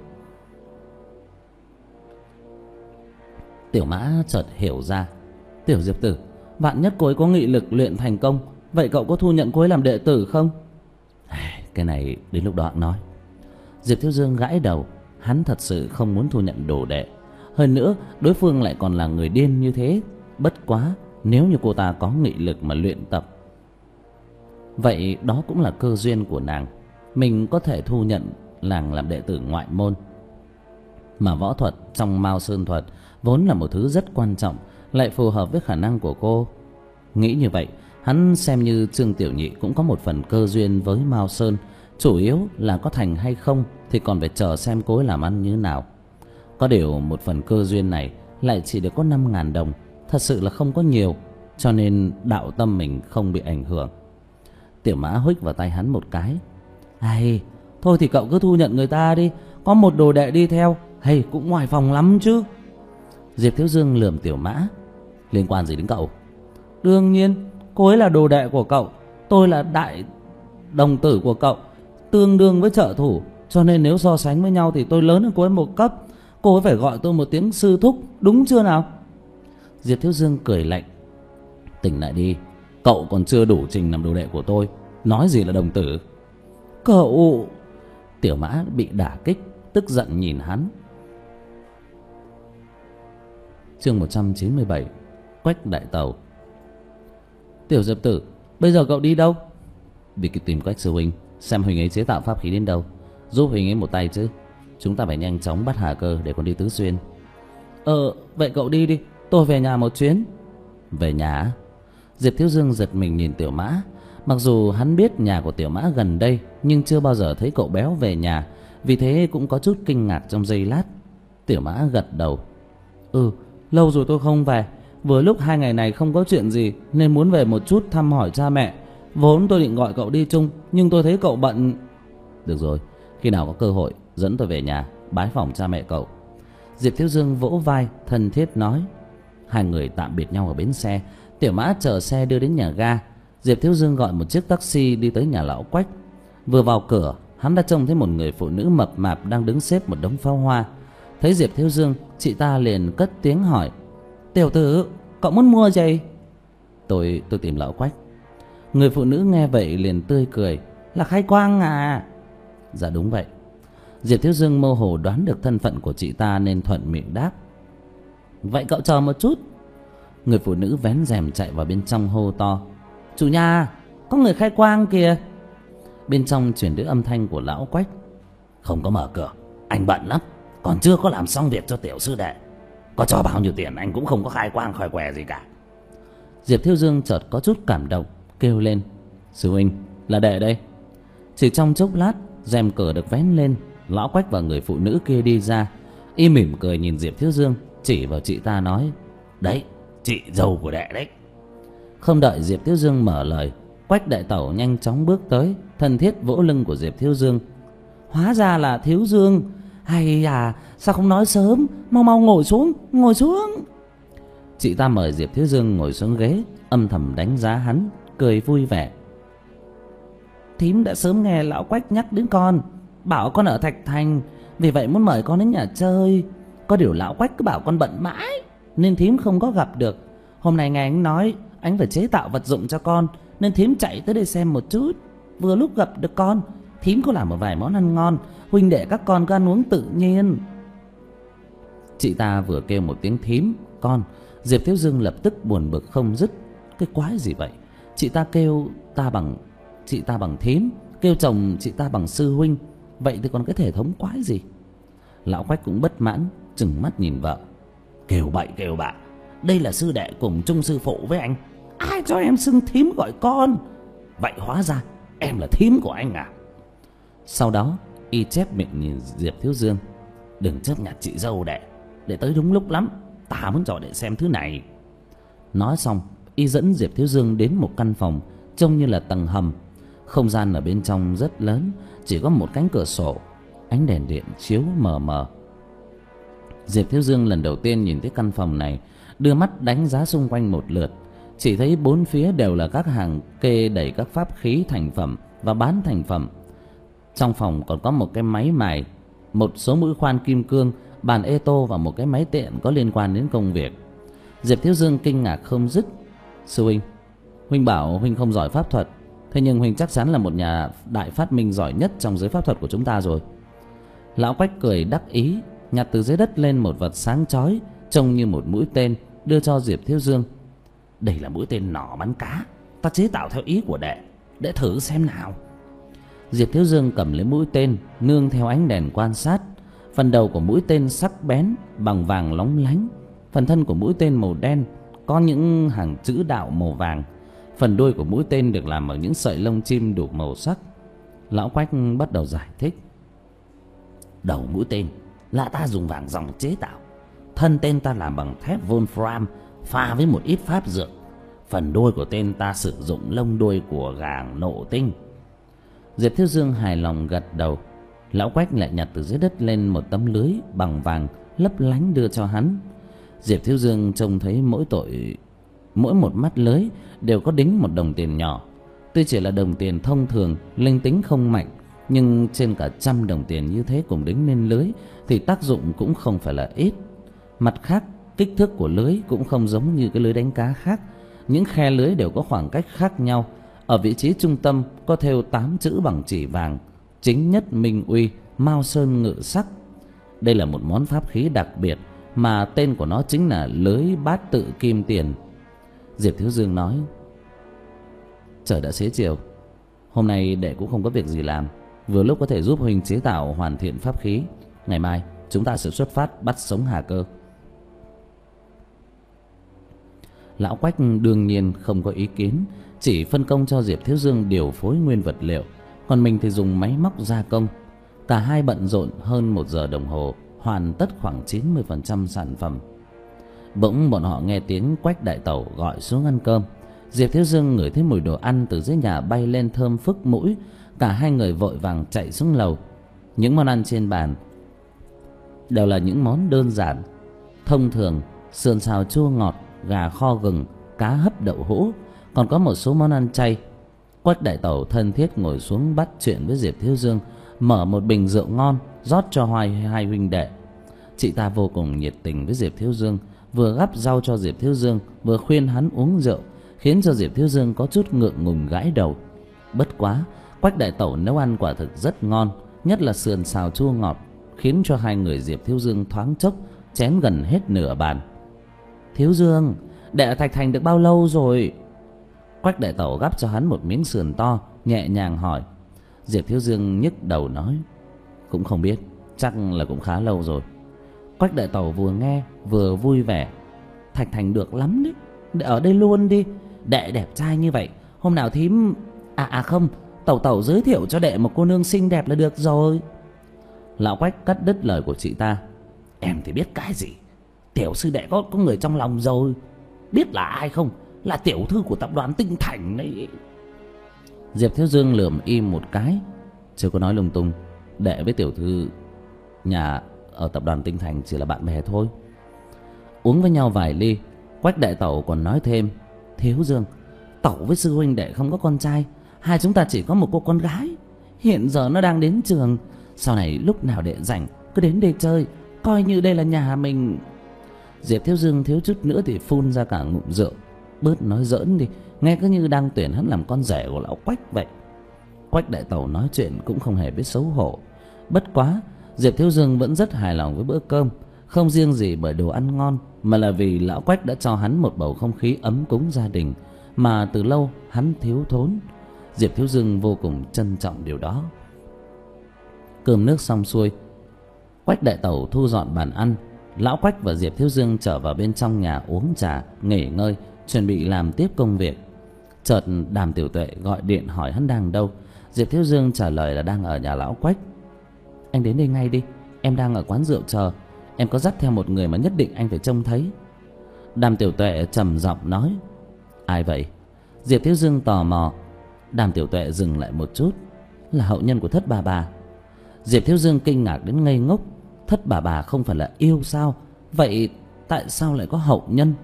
Tiểu Mã chợt hiểu ra. Tiểu Diệp Tử, vạn nhất cô ấy có nghị lực luyện thành công, vậy cậu có thu nhận cô ấy làm đệ tử không? Cái này đến lúc đó hẵng nói. Diệp Thiếu Dương gãi đầu. Hắn thật sự không muốn thu nhận đồ đệ. Hơn nữa đối phương lại còn là người điên như thế. Bất quá nếu như cô ta có nghị lực mà luyện tập, vậy đó cũng là cơ duyên của nàng. Mình có thể thu nhận nàng làm đệ tử ngoại môn. Mà võ thuật trong Mao Sơn thuật vốn là một thứ rất quan trọng, lại phù hợp với khả năng của cô. Nghĩ như vậy, hắn xem như Trương Tiểu Nhị cũng có một phần cơ duyên với Mao Sơn. Chủ yếu là có thành hay không thì còn phải chờ xem cô ấy làm ăn như thế nào. Có điều một phần cơ duyên này lại chỉ được có năm ngàn đồng, thật sự là không có nhiều, cho nên đạo tâm mình không bị ảnh hưởng. Tiểu Mã huých vào tay hắn một cái. Hay, thôi thì cậu cứ thu nhận người ta đi, có một đồ đệ đi theo, hay cũng ngoài phòng lắm chứ. Diệp Thiếu Dương lườm Tiểu Mã. Liên quan gì đến cậu? Đương nhiên, cô ấy là đồ đệ của cậu, tôi là đại đồng tử của cậu, tương đương với trợ thủ, cho nên nếu so sánh với nhau thì tôi lớn hơn cô ấy một cấp. Cô ấy phải gọi tôi một tiếng sư thúc, đúng chưa nào? Diệp Thiếu Dương cười lạnh. Tỉnh lại đi, cậu còn chưa đủ trình làm đồ đệ của tôi, nói gì là đồng tử? Cậu... Tiểu Mã bị đả kích, tức giận nhìn hắn. Chương một trăm chín mươi bảy, Quách Đại Tàu. Tiểu Diệp Tử, bây giờ cậu đi đâu? Đi tìm Quách sư huynh, xem huynh ấy chế tạo pháp khí đến đâu, giúp huynh ấy một tay chứ. Chúng ta phải nhanh chóng bắt Hà Cơ để còn đi Tứ Xuyên. Ờ, vậy cậu đi đi, tôi về nhà một chuyến. Về nhà? Diệp Thiếu Dương giật mình nhìn Tiểu Mã. Mặc dù hắn biết nhà của Tiểu Mã gần đây, nhưng chưa bao giờ thấy cậu béo về nhà, vì thế cũng có chút kinh ngạc trong giây lát. Tiểu Mã gật đầu. Ừ, lâu rồi tôi không về, vừa lúc hai ngày này không có chuyện gì nên muốn về một chút thăm hỏi cha mẹ. Vốn tôi định gọi cậu đi chung, nhưng tôi thấy cậu bận. Được rồi, khi nào có cơ hội dẫn tôi về nhà bái phỏng cha mẹ cậu. Diệp Thiếu Dương vỗ vai thân thiết nói. Hai người tạm biệt nhau ở bến xe. Tiểu Mã chờ xe đưa đến nhà ga. Diệp Thiếu Dương gọi một chiếc taxi đi tới nhà lão Quách. Vừa vào cửa, hắn đã trông thấy một người phụ nữ mập mạp đang đứng xếp một đống pháo hoa. Thấy Diệp Thiếu Dương, chị ta liền cất tiếng hỏi. Tiểu tử, cậu muốn mua gì? Tôi tôi tìm lão Quách. Người phụ nữ nghe vậy liền tươi cười. Là Khai Quang à? Dạ đúng vậy. Diệp Thiếu Dương mơ hồ đoán được thân phận của chị ta nên thuận miệng đáp. Vậy cậu chờ một chút. Người phụ nữ vén rèm chạy vào bên trong hô to. Chủ nhà, có người Khai Quang kìa. Bên trong truyền đến âm thanh của lão Quách. Không có mở cửa, anh bận lắm. còn chưa có làm xong việc cho tiểu sư đệ. Có cho bao nhiêu tiền anh cũng không có khai quang khoe què gì cả. Diệp Thiếu Dương chợt có chút cảm động, kêu lên: Sư huynh, là đệ đây. Chỉ trong chốc lát, rèm cửa được vén lên, Lão Quách và người phụ nữ kia đi ra. Y mỉm cười nhìn Diệp Thiếu Dương, chỉ vào chị ta nói: Đấy, chị dâu của đệ đấy. Không đợi Diệp Thiếu Dương mở lời, Quách đại tẩu nhanh chóng bước tới, thân thiết vỗ lưng của Diệp Thiếu Dương. Hóa ra là Thiếu Dương. Hay à, sao không nói sớm, mau mau ngồi xuống, ngồi xuống. Chị ta mời Diệp Thiếu Dương ngồi xuống ghế, âm thầm đánh giá hắn, cười vui vẻ. Thím đã sớm nghe lão Quách nhắc đến con, bảo con ở Thạch Thành, vì vậy muốn mời con đến nhà chơi. Có điều lão Quách cứ bảo con bận mãi nên thím không có gặp được. Hôm nay nghe anh nói anh phải chế tạo vật dụng cho con, nên thím chạy tới đây xem một chút. Vừa lúc gặp được con, thím có làm một vài món ăn ngon, huynh đệ các con cứ ăn uống tự nhiên. Chị ta vừa kêu một tiếng thím, con, Diệp Thiếu Dương lập tức buồn bực không dứt. Cái quái gì vậy? Chị ta kêu ta bằng chị ta bằng thím, kêu chồng chị ta bằng sư huynh, vậy thì còn cái thể thống quái gì? Lão Quách cũng bất mãn, trừng mắt nhìn vợ. Kêu bậy kêu bạ, đây là sư đệ cùng chung sư phụ với anh, ai cho em xưng thím gọi con? Vậy hóa ra em là thím của anh à? Sau đó y chép miệng nhìn Diệp Thiếu Dương: Đừng chấp nhặt chị dâu đệ, để tới đúng lúc lắm, ta muốn cho đệ xem thứ này. Nói xong, y dẫn Diệp Thiếu Dương đến một căn phòng trông như là tầng hầm. Không gian ở bên trong rất lớn, chỉ có một cánh cửa sổ, ánh đèn điện chiếu mờ mờ. Diệp Thiếu Dương lần đầu tiên nhìn thấy căn phòng này, đưa mắt đánh giá xung quanh một lượt, chỉ thấy bốn phía đều là các hàng kê đầy các pháp khí thành phẩm và bán thành phẩm. Trong phòng còn có một cái máy mài, một số mũi khoan kim cương, bàn ê tô và một cái máy tiện có liên quan đến công việc. Diệp Thiếu Dương kinh ngạc không dứt. Sư huynh, huynh bảo huynh không giỏi pháp thuật, thế nhưng huynh chắc chắn là một nhà đại phát minh giỏi nhất trong giới pháp thuật của chúng ta rồi. Lão Quách cười đắc ý, nhặt từ dưới đất lên một vật sáng chói trông như một mũi tên, đưa cho Diệp Thiếu Dương. Đây là mũi tên nỏ bắn cá, ta chế tạo theo ý của đệ, để thử xem nào. Diệp Thiếu Dương cầm lấy mũi tên, nương theo ánh đèn quan sát. Phần đầu của mũi tên sắc bén, bằng vàng lóng lánh. Phần thân của mũi tên màu đen, có những hàng chữ đạo màu vàng. Phần đuôi của mũi tên được làm bằng những sợi lông chim đủ màu sắc. Lão Quách bắt đầu giải thích. Đầu mũi tên là ta dùng vàng ròng chế tạo. Thân tên ta làm bằng thép Wolfram pha với một ít pháp dược. Phần đuôi của tên ta sử dụng lông đuôi của gà nộ tinh. Diệp Thiếu Dương hài lòng gật đầu. Lão Quách lại nhặt từ dưới đất lên một tấm lưới bằng vàng lấp lánh đưa cho hắn. Diệp Thiếu Dương trông thấy mỗi tội mỗi một mắt lưới đều có đính một đồng tiền nhỏ. Tuy chỉ là đồng tiền thông thường, linh tính không mạnh, nhưng trên cả trăm đồng tiền như thế cùng đính lên lưới thì tác dụng cũng không phải là ít. Mặt khác, kích thước của lưới cũng không giống như cái lưới đánh cá khác. Những khe lưới đều có khoảng cách khác nhau. Ở vị trí trung tâm có thêu tám chữ bằng chỉ vàng: Chính Nhất Minh Uy, Mao Sơn Ngự Sắc. Đây là một món pháp khí đặc biệt mà tên của nó chính là lưới bát tự kim tiền. Diệp Thiếu Dương nói: Trời đã xế chiều, hôm nay đệ cũng không có việc gì làm, vừa lúc có thể giúp huynh chế tạo hoàn thiện pháp khí. Ngày mai chúng ta sẽ xuất phát bắt sống Hà Cơ. Lão Quách đương nhiên không có ý kiến, chỉ phân công cho Diệp Thiếu Dương điều phối nguyên vật liệu, còn mình thì dùng máy móc gia công. Cả hai bận rộn hơn một giờ đồng hồ, hoàn tất khoảng chín mươi phần trăm sản phẩm. Bỗng bọn họ nghe tiếng Quách đại tẩu gọi xuống ăn cơm. Diệp Thiếu Dương ngửi thấy mùi đồ ăn từ dưới nhà bay lên thơm phức mũi. Cả hai người vội vàng chạy xuống lầu. Những món ăn trên bàn đều là những món đơn giản, thông thường: sườn xào chua ngọt, gà kho gừng, cá hấp đậu hũ, còn có một số món ăn chay. Quách đại tẩu thân thiết ngồi xuống bắt chuyện với Diệp Thiếu Dương, mở một bình rượu ngon rót cho hai hai huynh đệ. Chị ta vô cùng nhiệt tình với Diệp Thiếu Dương, vừa gắp rau cho Diệp Thiếu Dương, vừa khuyên hắn uống rượu, khiến cho Diệp Thiếu Dương có chút ngượng ngùng gãi đầu. Bất quá, Quách đại tẩu nấu ăn quả thực rất ngon, nhất là sườn xào chua ngọt, khiến cho hai người Diệp Thiếu Dương thoáng chốc chén gần hết nửa bàn. Thiếu Dương, đệ ở Thạch Thành được bao lâu rồi? Quách đại tẩu gắp cho hắn một miếng sườn to, nhẹ nhàng hỏi. Diệp Thiếu Dương nhức đầu nói: Cũng không biết, chắc là cũng khá lâu rồi. Quách đại tẩu vừa nghe vừa vui vẻ. Thạch Thành được lắm đấy, để ở đây luôn đi. Đệ đẹp trai như vậy, hôm nào thím... À à không, tẩu tẩu giới thiệu cho đệ một cô nương xinh đẹp là được rồi. Lão Quách cắt đứt lời của chị ta. Em thì biết cái gì, tiểu sư đệ có có người trong lòng rồi. Biết là ai không? Là tiểu thư của tập đoàn Tinh Thành đấy. Diệp Thiếu Dương lườm im một cái, chưa có nói lung tung. Đệ với tiểu thư nhà ở tập đoàn Tinh Thành chỉ là bạn bè thôi. Uống với nhau vài ly, Quách đại tẩu còn nói thêm. Thiếu Dương, tẩu với sư huynh đệ không có con trai, hai chúng ta chỉ có một cô con gái. Hiện giờ nó đang đến trường, sau này lúc nào đệ rảnh cứ đến đây chơi, coi như đây là nhà mình. Diệp Thiếu Dương thiếu chút nữa thì phun ra cả ngụm rượu. Bớt nói giỡn đi, nghe cứ như đang tuyển hắn làm con rể của lão Quách vậy. Quách đại tẩu nói chuyện cũng không hề biết xấu hổ. Bất quá Diệp Thiếu Dương vẫn rất hài lòng với bữa cơm, không riêng gì bởi đồ ăn ngon, mà là vì lão Quách đã cho hắn một bầu không khí ấm cúng gia đình mà từ lâu hắn thiếu thốn. Diệp Thiếu Dương vô cùng trân trọng điều đó. Cơm nước xong xuôi, Quách đại tẩu thu dọn bàn ăn. Lão Quách và Diệp Thiếu Dương trở vào bên trong nhà uống trà, nghỉ ngơi, chuẩn bị làm tiếp công việc. Chợt Đàm Tiểu Tuệ gọi điện hỏi hắn đang đâu. Diệp Thiếu Dương trả lời là đang ở nhà lão Quách. Anh đến đây ngay đi, em đang ở quán rượu chờ. Em có dắt theo một người mà nhất định anh phải trông thấy. Đàm Tiểu Tuệ trầm giọng nói. Ai vậy? Diệp Thiếu Dương tò mò. Đàm Tiểu Tuệ dừng lại một chút. Là hậu nhân của Thất bà bà. Diệp Thiếu Dương kinh ngạc đến ngây ngốc. Thất bà bà không phải là yêu sao? Vậy tại sao lại có hậu nhân?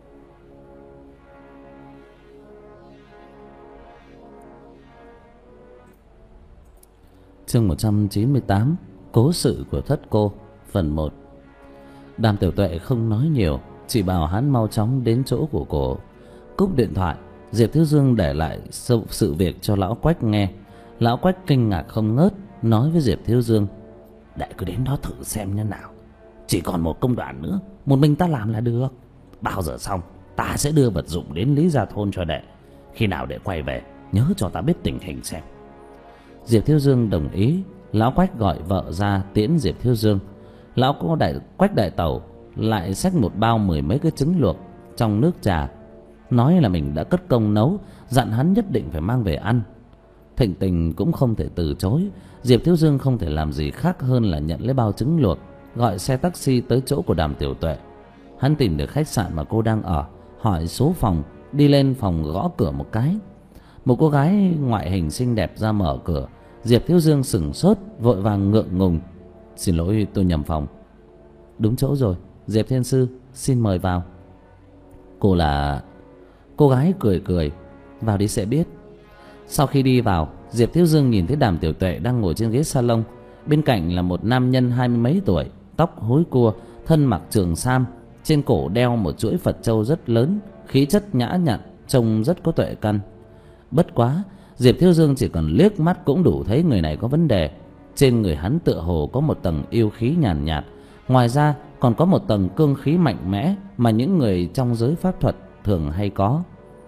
Chương một trăm chín mươi tám. Cố sự của Thất cô. Phần một. Đàm Tiểu Tuệ không nói nhiều, chỉ bảo hắn mau chóng đến chỗ của cô. Cúp điện thoại, Diệp Thiếu Dương để lại sự, sự việc cho lão Quách nghe. Lão Quách kinh ngạc không ngớt, nói với Diệp Thiếu Dương. Đệ cứ đến đó thử xem như nào. Chỉ còn một công đoạn nữa, một mình ta làm là được. Bao giờ xong, ta sẽ đưa vật dụng đến Lý Gia Thôn cho đệ. Khi nào đệ quay về, nhớ cho ta biết tình hình xem. Diệp Thiếu Dương đồng ý. Lão Quách gọi vợ ra tiễn Diệp Thiếu Dương. Lão cô đại Quách đại tẩu lại xách một bao mười mấy cái trứng luộc trong nước trà, nói là mình đã cất công nấu, dặn hắn nhất định phải mang về ăn. Thịnh tình cũng không thể từ chối. Diệp Thiếu Dương không thể làm gì khác hơn là nhận lấy bao trứng luộc, gọi xe taxi tới chỗ của Đàm Tiểu Tuệ. Hắn tìm được khách sạn mà cô đang ở, hỏi số phòng, đi lên phòng gõ cửa một cái. Một cô gái ngoại hình xinh đẹp ra mở cửa. Diệp Thiếu Dương sửng sốt, vội vàng ngượng ngùng. Xin lỗi, tôi nhầm phòng. Đúng chỗ rồi, Diệp Thiên Sư, xin mời vào. Cô là... Cô gái cười cười. Vào đi sẽ biết. Sau khi đi vào, Diệp Thiếu Dương nhìn thấy Đàm Tiểu Tuệ đang ngồi trên ghế salon. Bên cạnh là một nam nhân hai mươi mấy tuổi, tóc hối cua, thân mặc trường sam, trên cổ đeo một chuỗi Phật châu rất lớn, khí chất nhã nhặn, trông rất có tuệ căn. Bất quá, Diệp Thiếu Dương chỉ cần liếc mắt cũng đủ thấy người này có vấn đề. Trên người hắn tựa hồ có một tầng yêu khí nhàn nhạt, nhạt. Ngoài ra còn có một tầng cương khí mạnh mẽ mà những người trong giới pháp thuật thường hay có.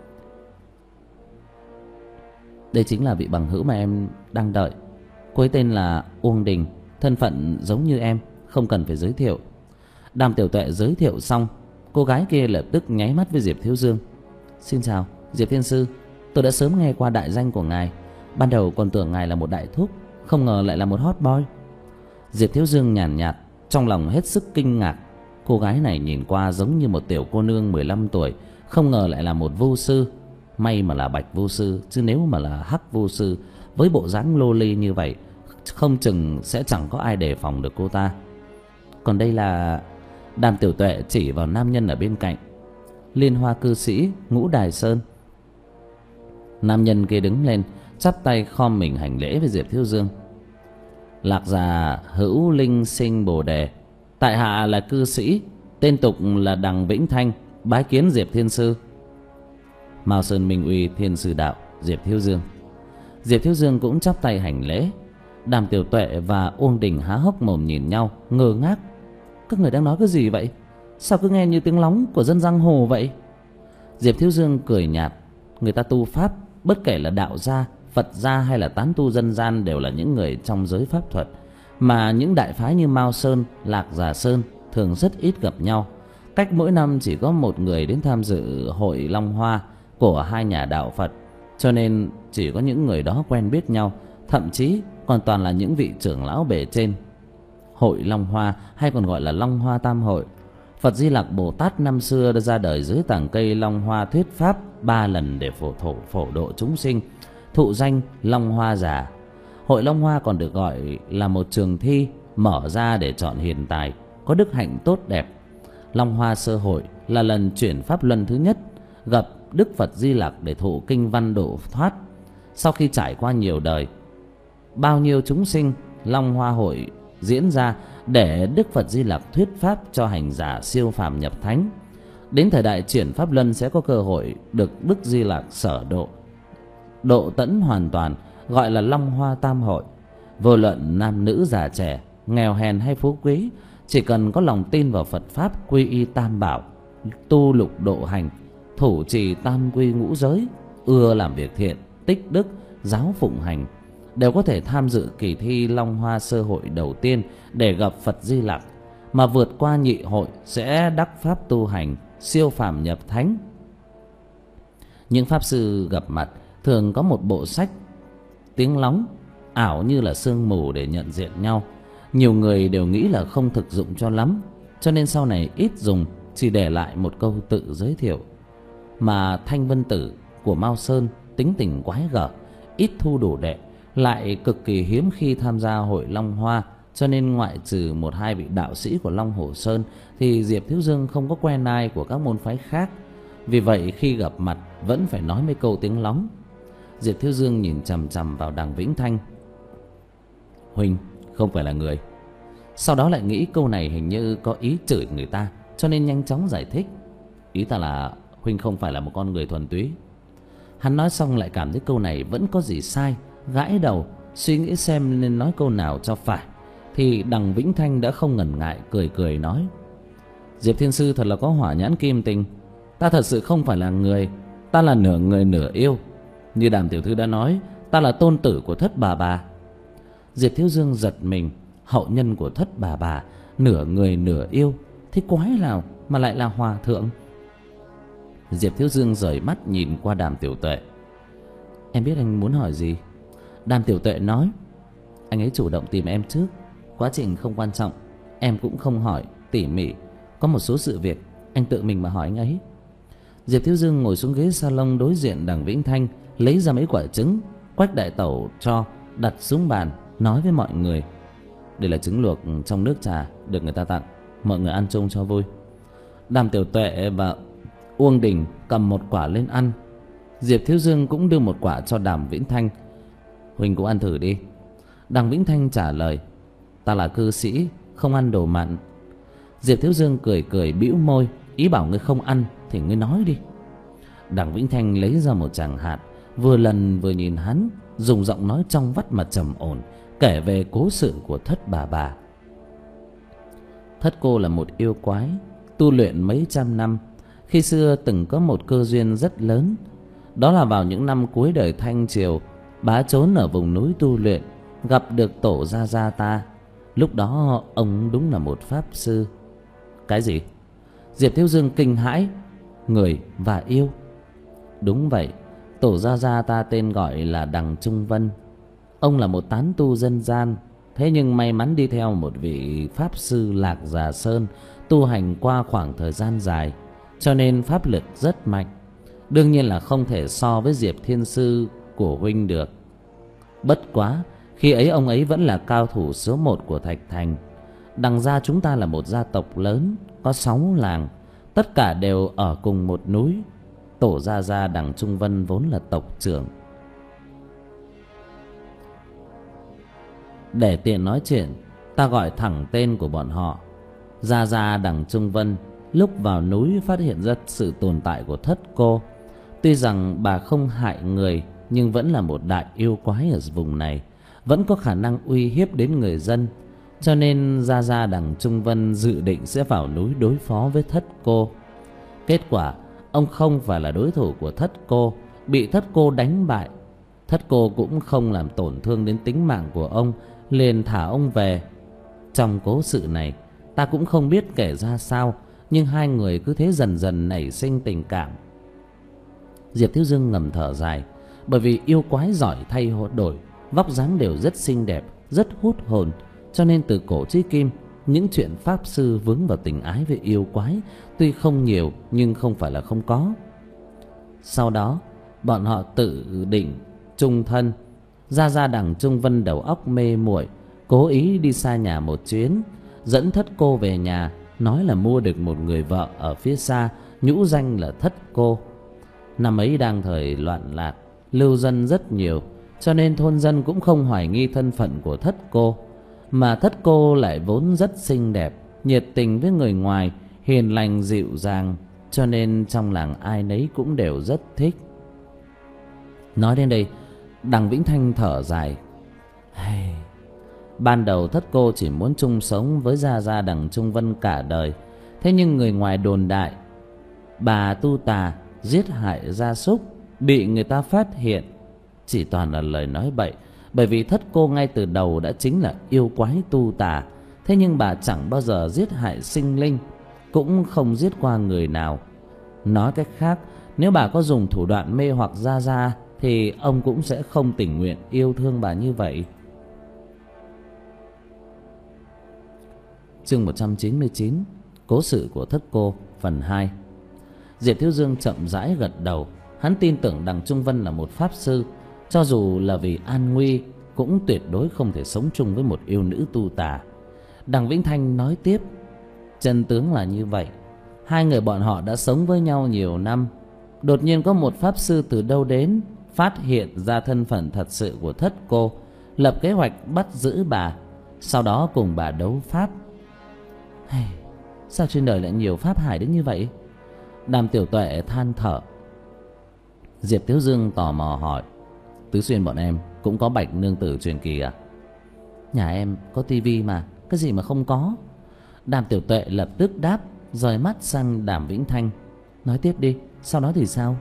Đây chính là vị bằng hữu mà em đang đợi. Cô ấy tên là Uông Đình, thân phận giống như em, không cần phải giới thiệu. Đàm Tiểu Tuệ giới thiệu xong, cô gái kia lập tức nháy mắt với Diệp Thiếu Dương. Xin chào, Diệp Thiên Sư. Tôi đã sớm nghe qua đại danh của ngài. Ban đầu còn tưởng ngài là một đại thúc, không ngờ lại là một hot boy. Diệp Thiếu Dương nhàn nhạt, nhạt, trong lòng hết sức kinh ngạc. Cô gái này nhìn qua giống như một tiểu cô nương mười lăm tuổi, không ngờ lại là một vu sư. May mà là bạch vu sư, chứ nếu mà là hắc vu sư, với bộ dáng lô ly như vậy, không chừng sẽ chẳng có ai đề phòng được cô ta. Còn đây là... Đàm Tiểu Tuệ chỉ vào nam nhân ở bên cạnh. Liên Hoa cư sĩ Ngũ Đài Sơn. Nam nhân kia đứng lên, chắp tay khom mình hành lễ với Diệp Thiếu Dương. Lạc già hữu linh sinh bồ đề, tại hạ là cư sĩ, tên tục là Đằng Vĩnh Thanh, bái kiến Diệp Thiên Sư. Mao Sơn Minh Uy Thiên Sư đạo, Diệp Thiếu Dương. Diệp Thiếu Dương cũng chắp tay hành lễ. Đàm Tiểu Tuệ và Uông Đình há hốc mồm nhìn nhau, ngơ ngác. Các người đang nói cái gì vậy? Sao cứ nghe như tiếng lóng của dân giang hồ vậy? Diệp Thiếu Dương cười nhạt. Người ta tu pháp, bất kể là đạo gia, Phật gia hay là tán tu dân gian, đều là những người trong giới pháp thuật. Mà những đại phái như Mao Sơn, Lạc Già Sơn thường rất ít gặp nhau. Cách mỗi năm chỉ có một người đến tham dự hội Long Hoa của hai nhà đạo Phật, cho nên chỉ có những người đó quen biết nhau, thậm chí còn toàn là những vị trưởng lão bề trên. Hội Long Hoa hay còn gọi là Long Hoa Tam Hội. Phật Di Lặc Bồ Tát năm xưa đã ra đời dưới tàng cây Long Hoa thuyết pháp ba lần để phổ thổ phổ độ chúng sinh, thụ danh Long Hoa Giả. Hội Long Hoa còn được gọi là một trường thi mở ra để chọn hiền tài có đức hạnh tốt đẹp. Long Hoa Sơ Hội là lần chuyển pháp luân thứ nhất, gặp Đức Phật Di Lặc để thụ kinh văn độ thoát. Sau khi trải qua nhiều đời, bao nhiêu chúng sinh, Long Hoa Hội diễn ra để Đức Phật Di Lặc thuyết pháp cho hành giả siêu phàm nhập thánh. Đến thời đại chuyển pháp luân sẽ có cơ hội được Đức Di Lặc sở độ, độ tẫn hoàn toàn, gọi là Long Hoa Tam Hội. Vô luận nam nữ già trẻ, nghèo hèn hay phú quý, chỉ cần có lòng tin vào Phật pháp, quy y tam bảo, tu lục độ hành, thủ trì tam quy ngũ giới, ưa làm việc thiện, tích đức, giáo phụng hành, đều có thể tham dự kỳ thi Long Hoa Sơ Hội đầu tiên để gặp Phật Di Lặc, mà vượt qua nhị hội sẽ đắc pháp tu hành, siêu phàm nhập thánh. Những pháp sư gặp mặt thường có một bộ sách tiếng lóng ảo như là sương mù để nhận diện nhau. Nhiều người đều nghĩ là không thực dụng cho lắm, cho nên sau này ít dùng, chỉ để lại một câu tự giới thiệu. Mà Thanh Vân Tử của Mao Sơn tính tình quái gở, ít thu đủ đệ, lại cực kỳ hiếm khi tham gia hội Long Hoa, cho nên ngoại trừ một hai vị đạo sĩ của Long Hồ Sơn thì Diệp Thiếu Dương không có quen ai của các môn phái khác. Vì vậy khi gặp mặt vẫn phải nói mấy câu tiếng lóng. Diệp Thiếu Dương nhìn chằm chằm vào Đằng Vĩnh Thanh. Huynh không phải là người. Sau đó lại nghĩ câu này hình như có ý chửi người ta, cho nên nhanh chóng giải thích. Ý ta là huynh không phải là một con người thuần túy. Hắn nói xong lại cảm thấy câu này vẫn có gì sai, gãi đầu suy nghĩ xem nên nói câu nào cho phải, thì Đằng Vĩnh Thanh đã không ngần ngại, cười cười nói: Diệp Thiên Sư thật là có hỏa nhãn kim tinh. Ta thật sự không phải là người, ta là nửa người nửa yêu. Như Đàm tiểu thư đã nói, ta là tôn tử của Thất Bà Bà. Diệp Thiếu Dương giật mình, hậu nhân của Thất Bà Bà, nửa người nửa yêu, thế quái nào mà lại là hòa thượng? Diệp Thiếu Dương rời mắt nhìn qua Đàm Tiểu Tuệ. Em biết anh muốn hỏi gì? Đàm Tiểu Tuệ nói: Anh ấy chủ động tìm em trước, quá trình không quan trọng, em cũng không hỏi tỉ mỉ, có một số sự việc anh tự mình mà hỏi anh ấy. Diệp Thiếu Dương ngồi xuống ghế salon đối diện Đằng Vĩnh Thanh, lấy ra mấy quả trứng, Quách đại tẩu cho, đặt xuống bàn, nói với mọi người: Đây là trứng luộc trong nước trà được người ta tặng, mọi người ăn chung cho vui. Đàm Tiểu Tuệ và Uông Đình cầm một quả lên ăn. Diệp Thiếu Dương cũng đưa một quả cho Đàm Vĩnh Thanh. Huynh cũng ăn thử đi. Đàm Vĩnh Thanh trả lời: Ta là cư sĩ, không ăn đồ mặn. Diệp Thiếu Dương cười cười bĩu môi, ý bảo ngươi không ăn thì ngươi nói đi. Đàm Vĩnh Thanh lấy ra một tràng hạt, vừa lần vừa nhìn hắn, dùng giọng nói trong vắt mà trầm ổn, kể về cố sự của Thất Bà Bà. Thất cô là một yêu quái, tu luyện mấy trăm năm. Khi xưa từng có một cơ duyên rất lớn, đó là vào những năm cuối đời Thanh Triều, bá trốn ở vùng núi tu luyện, gặp được tổ Gia Gia ta. Lúc đó ông đúng là một pháp sư. Cái gì? Diệp Thiếu Dương kinh hãi. Người và yêu? Đúng vậy, tổ Gia Gia ta tên gọi là Đằng Trung Vân. Ông là một tán tu dân gian, thế nhưng may mắn đi theo một vị pháp sư Lạc Già Sơn, tu hành qua khoảng thời gian dài, cho nên pháp lực rất mạnh. Đương nhiên là không thể so với Diệp Thiên Sư của huynh được. Bất quá khi ấy ông ấy vẫn là cao thủ số một của Thạch Thành. Đằng gia chúng ta là một gia tộc lớn, có sáu làng, tất cả đều ở cùng một núi. Tổ Gia Gia Đằng Trung Vân vốn là tộc trưởng. Để tiện nói chuyện, ta gọi thẳng tên của bọn họ. Gia Gia Đằng Trung Vân lúc vào núi phát hiện ra sự tồn tại của Thất cô. Tuy rằng bà không hại người, nhưng vẫn là một đại yêu quái ở vùng này, vẫn có khả năng uy hiếp đến người dân. Cho nên Gia Gia Đằng Trung Vân dự định sẽ vào núi đối phó với Thất cô. Kết quả ông không phải là đối thủ của Thất cô, bị Thất cô đánh bại. Thất cô cũng không làm tổn thương đến tính mạng của ông, liền thả ông về. Trong cố sự này, Ta cũng không biết kể ra sao, nhưng hai người cứ thế dần dần nảy sinh tình cảm. Diệp Thiếu Dương ngầm thở dài, bởi vì yêu quái giỏi thay đổi, vóc dáng đều rất xinh đẹp, rất hút hồn, cho nên từ cổ chí kim, những chuyện pháp sư vướng vào tình ái với yêu quái tuy không nhiều nhưng không phải là không có. Sau đó bọn họ tự định chung thân. Gia Gia Đằng Trung Vân đầu óc mê muội, cố ý đi xa nhà một chuyến, dẫn Thất Cô về nhà, nói là mua được một người vợ ở phía xa, nhũ danh là Thất Cô. Năm ấy đang thời loạn lạc, lưu dân rất nhiều, cho nên thôn dân cũng không hoài nghi thân phận của Thất Cô. Mà Thất Cô lại vốn rất xinh đẹp, nhiệt tình với người ngoài, hiền lành dịu dàng, cho nên trong làng ai nấy cũng đều rất thích. Nói đến đây, Đằng Vĩnh Thanh thở dài. Hey, ban đầu Thất Cô chỉ muốn chung sống với Gia Gia Đằng Trung Vân cả đời. Thế nhưng người ngoài đồn đại bà tu tà, giết hại gia súc, bị người ta phát hiện. Chỉ toàn là lời nói bậy, bởi vì Thất Cô ngay từ đầu đã chính là yêu quái tu tà. Thế nhưng bà chẳng bao giờ giết hại sinh linh, cũng không giết qua người nào. Nói cách khác, nếu bà có dùng thủ đoạn mê hoặc Gia Gia thì ông cũng sẽ không tình nguyện yêu thương bà như vậy. Chương một trăm chín mươi chín, Cố sự của Thất Cô, phần hai. Diệp Thiếu Dương chậm rãi gật đầu. Hắn tin tưởng Đằng Trung Vân là một pháp sư, cho dù là vì an nguy cũng tuyệt đối không thể sống chung với một yêu nữ tu tà. Đằng Vĩnh Thanh nói tiếp, chân tướng là như vậy. Hai người bọn họ đã sống với nhau nhiều năm. Đột nhiên có một pháp sư từ đâu đến, phát hiện ra thân phận thật sự của Thất Cô, lập kế hoạch bắt giữ bà, sau đó cùng bà đấu pháp. Hey, sao trên đời lại nhiều pháp hải đến như vậy? Đàm Tiểu Tuệ than thở. Diệp Thiếu Dương tò mò hỏi, Tứ Xuyên bọn em cũng có Bạch Nương Tử truyền kỳ à? Nhà em có tivi mà, cái gì mà không có? Đàm Tiểu Tuệ lập tức đáp, rời mắt sang Đàm Vĩnh Thanh. Nói tiếp đi, sau đó thì sao?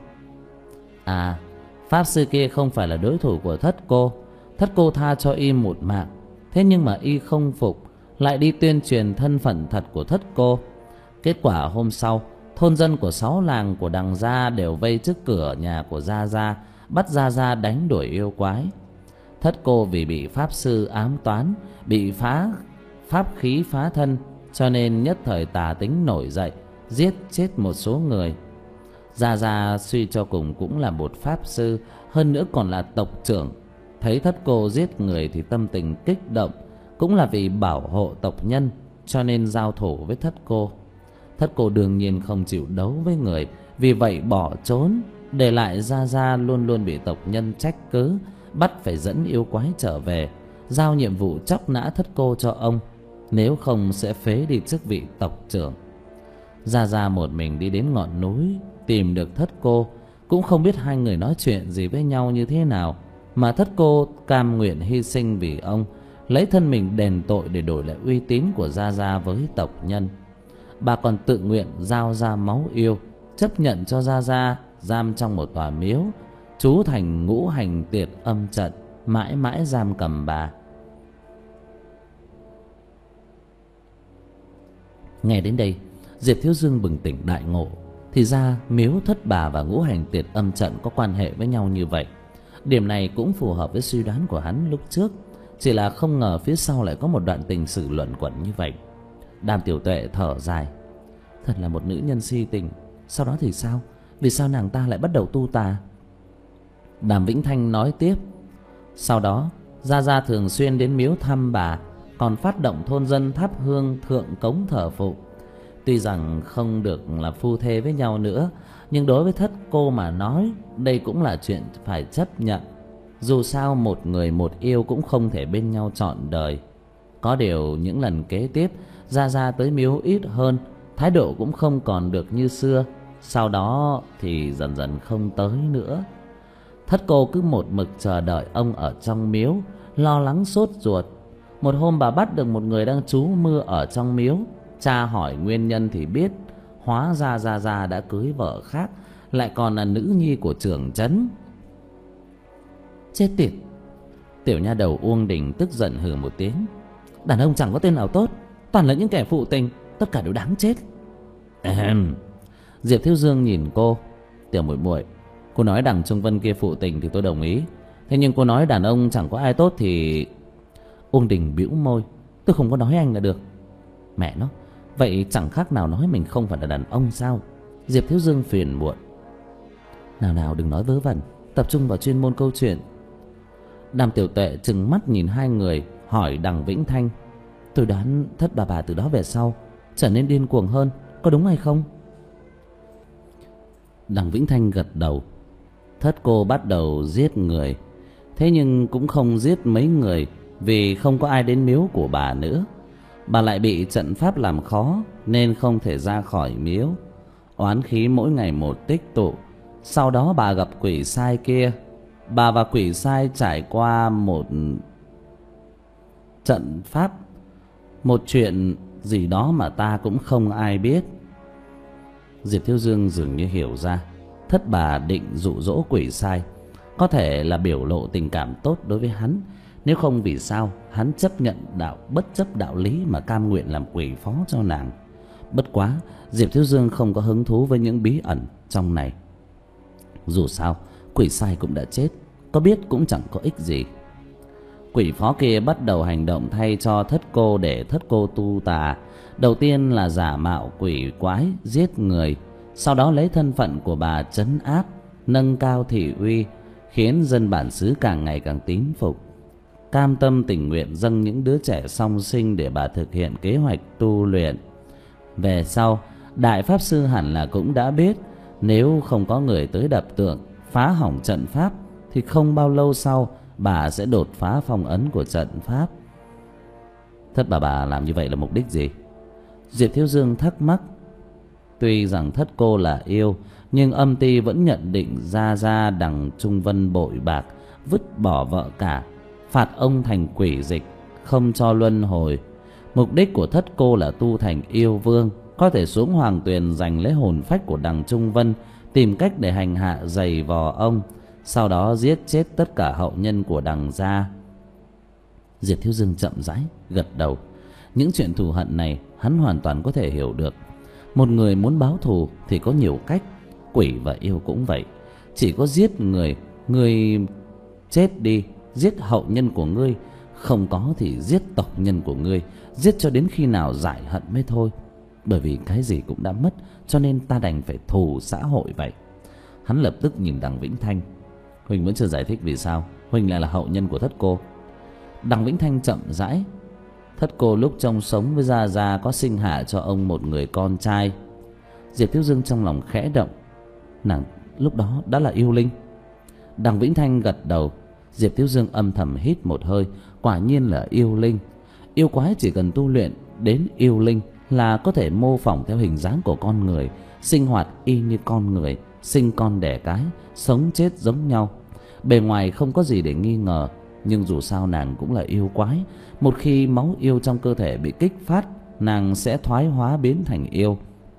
À, pháp sư kia không phải là đối thủ của Thất Cô. Thất Cô tha cho y một mạng, thế nhưng mà y không phục, lại đi tuyên truyền thân phận thật của Thất Cô. Kết quả hôm sau, thôn dân của sáu làng của Đằng gia đều vây trước cửa nhà của Gia Gia, bắt Gia Gia đánh đuổi yêu quái. Thất Cô vì bị pháp sư ám toán, bị phá pháp khí phá thân, cho nên nhất thời tà tính nổi dậy, giết chết một số người. Gia Gia suy cho cùng cũng là một pháp sư, hơn nữa còn là tộc trưởng. Thấy Thất Cô giết người thì tâm tình kích động, cũng là vì bảo hộ tộc nhân, cho nên giao thủ với Thất Cô. Thất Cô đương nhiên không chịu đấu với người, vì vậy bỏ trốn, để lại Gia Gia luôn luôn bị tộc nhân trách cứ, bắt phải dẫn yêu quái trở về, giao nhiệm vụ chóc nã Thất Cô cho ông, nếu không sẽ phế đi chức vị tộc trưởng. Gia Gia một mình đi đến ngọn núi, tìm được Thất Cô, cũng không biết hai người nói chuyện gì với nhau như thế nào, mà Thất Cô cam nguyện hy sinh vì ông, lấy thân mình đền tội để đổi lại uy tín của Gia Gia với tộc nhân. Bà còn tự nguyện giao ra máu yêu, chấp nhận cho Gia Gia giam trong một tòa miếu, trú thành ngũ hành tiệt âm trận, mãi mãi giam cầm bà. Nghe đến đây, Diệp Thiếu Dương bừng tỉnh đại ngộ. Thì ra miếu thất bà và ngũ hành tiệt âm trận có quan hệ với nhau như vậy. Điểm này cũng phù hợp với suy đoán của hắn lúc trước, chỉ là không ngờ phía sau lại có một đoạn tình sử luẩn quẩn như vậy. Đàm Tiểu Tuệ thở dài. Thật là một nữ nhân si tình. Sau đó thì sao? Vì sao nàng ta lại bắt đầu tu tà? Đàm Vĩnh Thanh nói tiếp. Sau đó Gia Gia thường xuyên đến miếu thăm bà, còn phát động thôn dân thắp hương thượng cống thờ phụ. Tuy rằng không được là phu thê với nhau nữa, nhưng đối với Thất Cô mà nói, đây cũng là chuyện phải chấp nhận. Dù sao một người một yêu cũng không thể bên nhau trọn đời. Có điều những lần kế tiếp, Gia Gia tới miếu ít hơn, thái độ cũng không còn được như xưa. Sau đó thì dần dần không tới nữa. Thất Cô cứ một mực chờ đợi ông ở trong miếu, lo lắng sốt ruột. Một hôm bà bắt được một người đang trú mưa ở trong miếu, tra hỏi nguyên nhân thì biết, hóa ra Gia Gia đã cưới vợ khác, lại còn là nữ nhi của trưởng trấn. Chết tiệt! Tiểu nha đầu Uông Đình tức giận hừ một tiếng. Đàn ông chẳng có tên nào tốt, toàn là những kẻ phụ tình, tất cả đều đáng chết. Ahem. Diệp Thiếu Dương nhìn cô. Tiểu muội muội, cô nói đằng Trung Vân kia phụ tình thì tôi đồng ý. Thế nhưng cô nói đàn ông chẳng có ai tốt thì... Uông Đình bĩu môi. Tôi không có nói anh là được. Mẹ nó, vậy chẳng khác nào nói mình không phải là đàn ông sao? Diệp Thiếu Dương phiền muộn. Nào nào đừng nói vớ vẩn, tập trung vào chuyên môn câu chuyện. Đàm Tiểu Tuệ trừng mắt nhìn hai người, hỏi đằng Vĩnh Thanh. Tôi đoán Thất bà bà từ đó về sau trở nên điên cuồng hơn, có đúng hay không? Đằng Vĩnh Thanh gật đầu. Thất cô bắt đầu giết người, thế nhưng cũng không giết mấy người, vì không có ai đến miếu của bà nữa. Bà lại bị trận pháp làm khó nên không thể ra khỏi miếu. Oán khí mỗi ngày một tích tụ. Sau đó bà gặp quỷ sai kia. Bà và quỷ sai trải qua một trận pháp, một chuyện gì đó mà ta cũng không ai biết. Diệp Thiếu Dương dường như hiểu ra. Thất bà định dụ dỗ quỷ sai, có thể là biểu lộ tình cảm tốt đối với hắn. Nếu không vì sao hắn chấp nhận đạo bất chấp đạo lý mà cam nguyện làm quỷ phó cho nàng. Bất quá Diệp Thiếu Dương không có hứng thú với những bí ẩn trong này. Dù sao quỷ sai cũng đã chết, có biết cũng chẳng có ích gì. Quỷ phó kia bắt đầu hành động thay cho Thất cô để Thất cô tu tà. Đầu tiên là giả mạo quỷ quái giết người, sau đó lấy thân phận của bà trấn áp, nâng cao thị uy, khiến dân bản xứ càng ngày càng tín phục, cam tâm tình nguyện dâng những đứa trẻ song sinh để bà thực hiện kế hoạch tu luyện. Về sau, đại pháp sư hẳn là cũng đã biết, nếu không có người tới đập tượng, phá hỏng trận pháp, thì không bao lâu sau bà sẽ đột phá phong ấn của trận pháp. Thất bà bà làm như vậy là mục đích gì? Diệp Thiếu Dương thắc mắc. Tuy rằng Thất cô là yêu, nhưng âm ty vẫn nhận định Gia Gia đằng Trung Vân bội bạc, vứt bỏ vợ cả, phạt ông thành quỷ dịch, không cho luân hồi. Mục đích của Thất cô là tu thành yêu vương, có thể xuống hoàng tuyền giành lấy hồn phách của đằng Trung Vân, tìm cách để hành hạ giày vò ông, sau đó giết chết tất cả hậu nhân của đằng gia. Diệp Thiếu Dương chậm rãi gật đầu. Những chuyện thù hận này hắn hoàn toàn có thể hiểu được. Một người muốn báo thù thì có nhiều cách, quỷ và yêu cũng vậy. Chỉ có giết người, người chết đi, giết hậu nhân của ngươi. Không có thì giết tộc nhân của ngươi, giết cho đến khi nào giải hận mới thôi. Bởi vì cái gì cũng đã mất, cho nên ta đành phải thù xã hội vậy. Hắn lập tức nhìn đằng Vĩnh Thanh. Huỳnh vẫn chưa giải thích vì sao Huỳnh lại là hậu nhân của Thất cô. Đằng Vĩnh Thanh chậm rãi. Thất cô lúc trong sống với Gia Gia có sinh hạ cho ông một người con trai. Diệp Thiếu Dương trong lòng khẽ động. Nàng lúc đó đã là yêu linh. Đằng Vĩnh Thanh gật đầu. Diệp Thiếu Dương âm thầm hít một hơi. Quả nhiên là yêu linh. Yêu quái chỉ cần tu luyện đến yêu linh là có thể mô phỏng theo hình dáng của con người, sinh hoạt y như con người, sinh con đẻ cái, sống chết giống nhau. Bề ngoài không có gì để nghi ngờ, nhưng dù sao nàng cũng là yêu quái. Một khi máu yêu trong cơ thể bị kích phát, nàng sẽ thoái hóa biến thành yêu.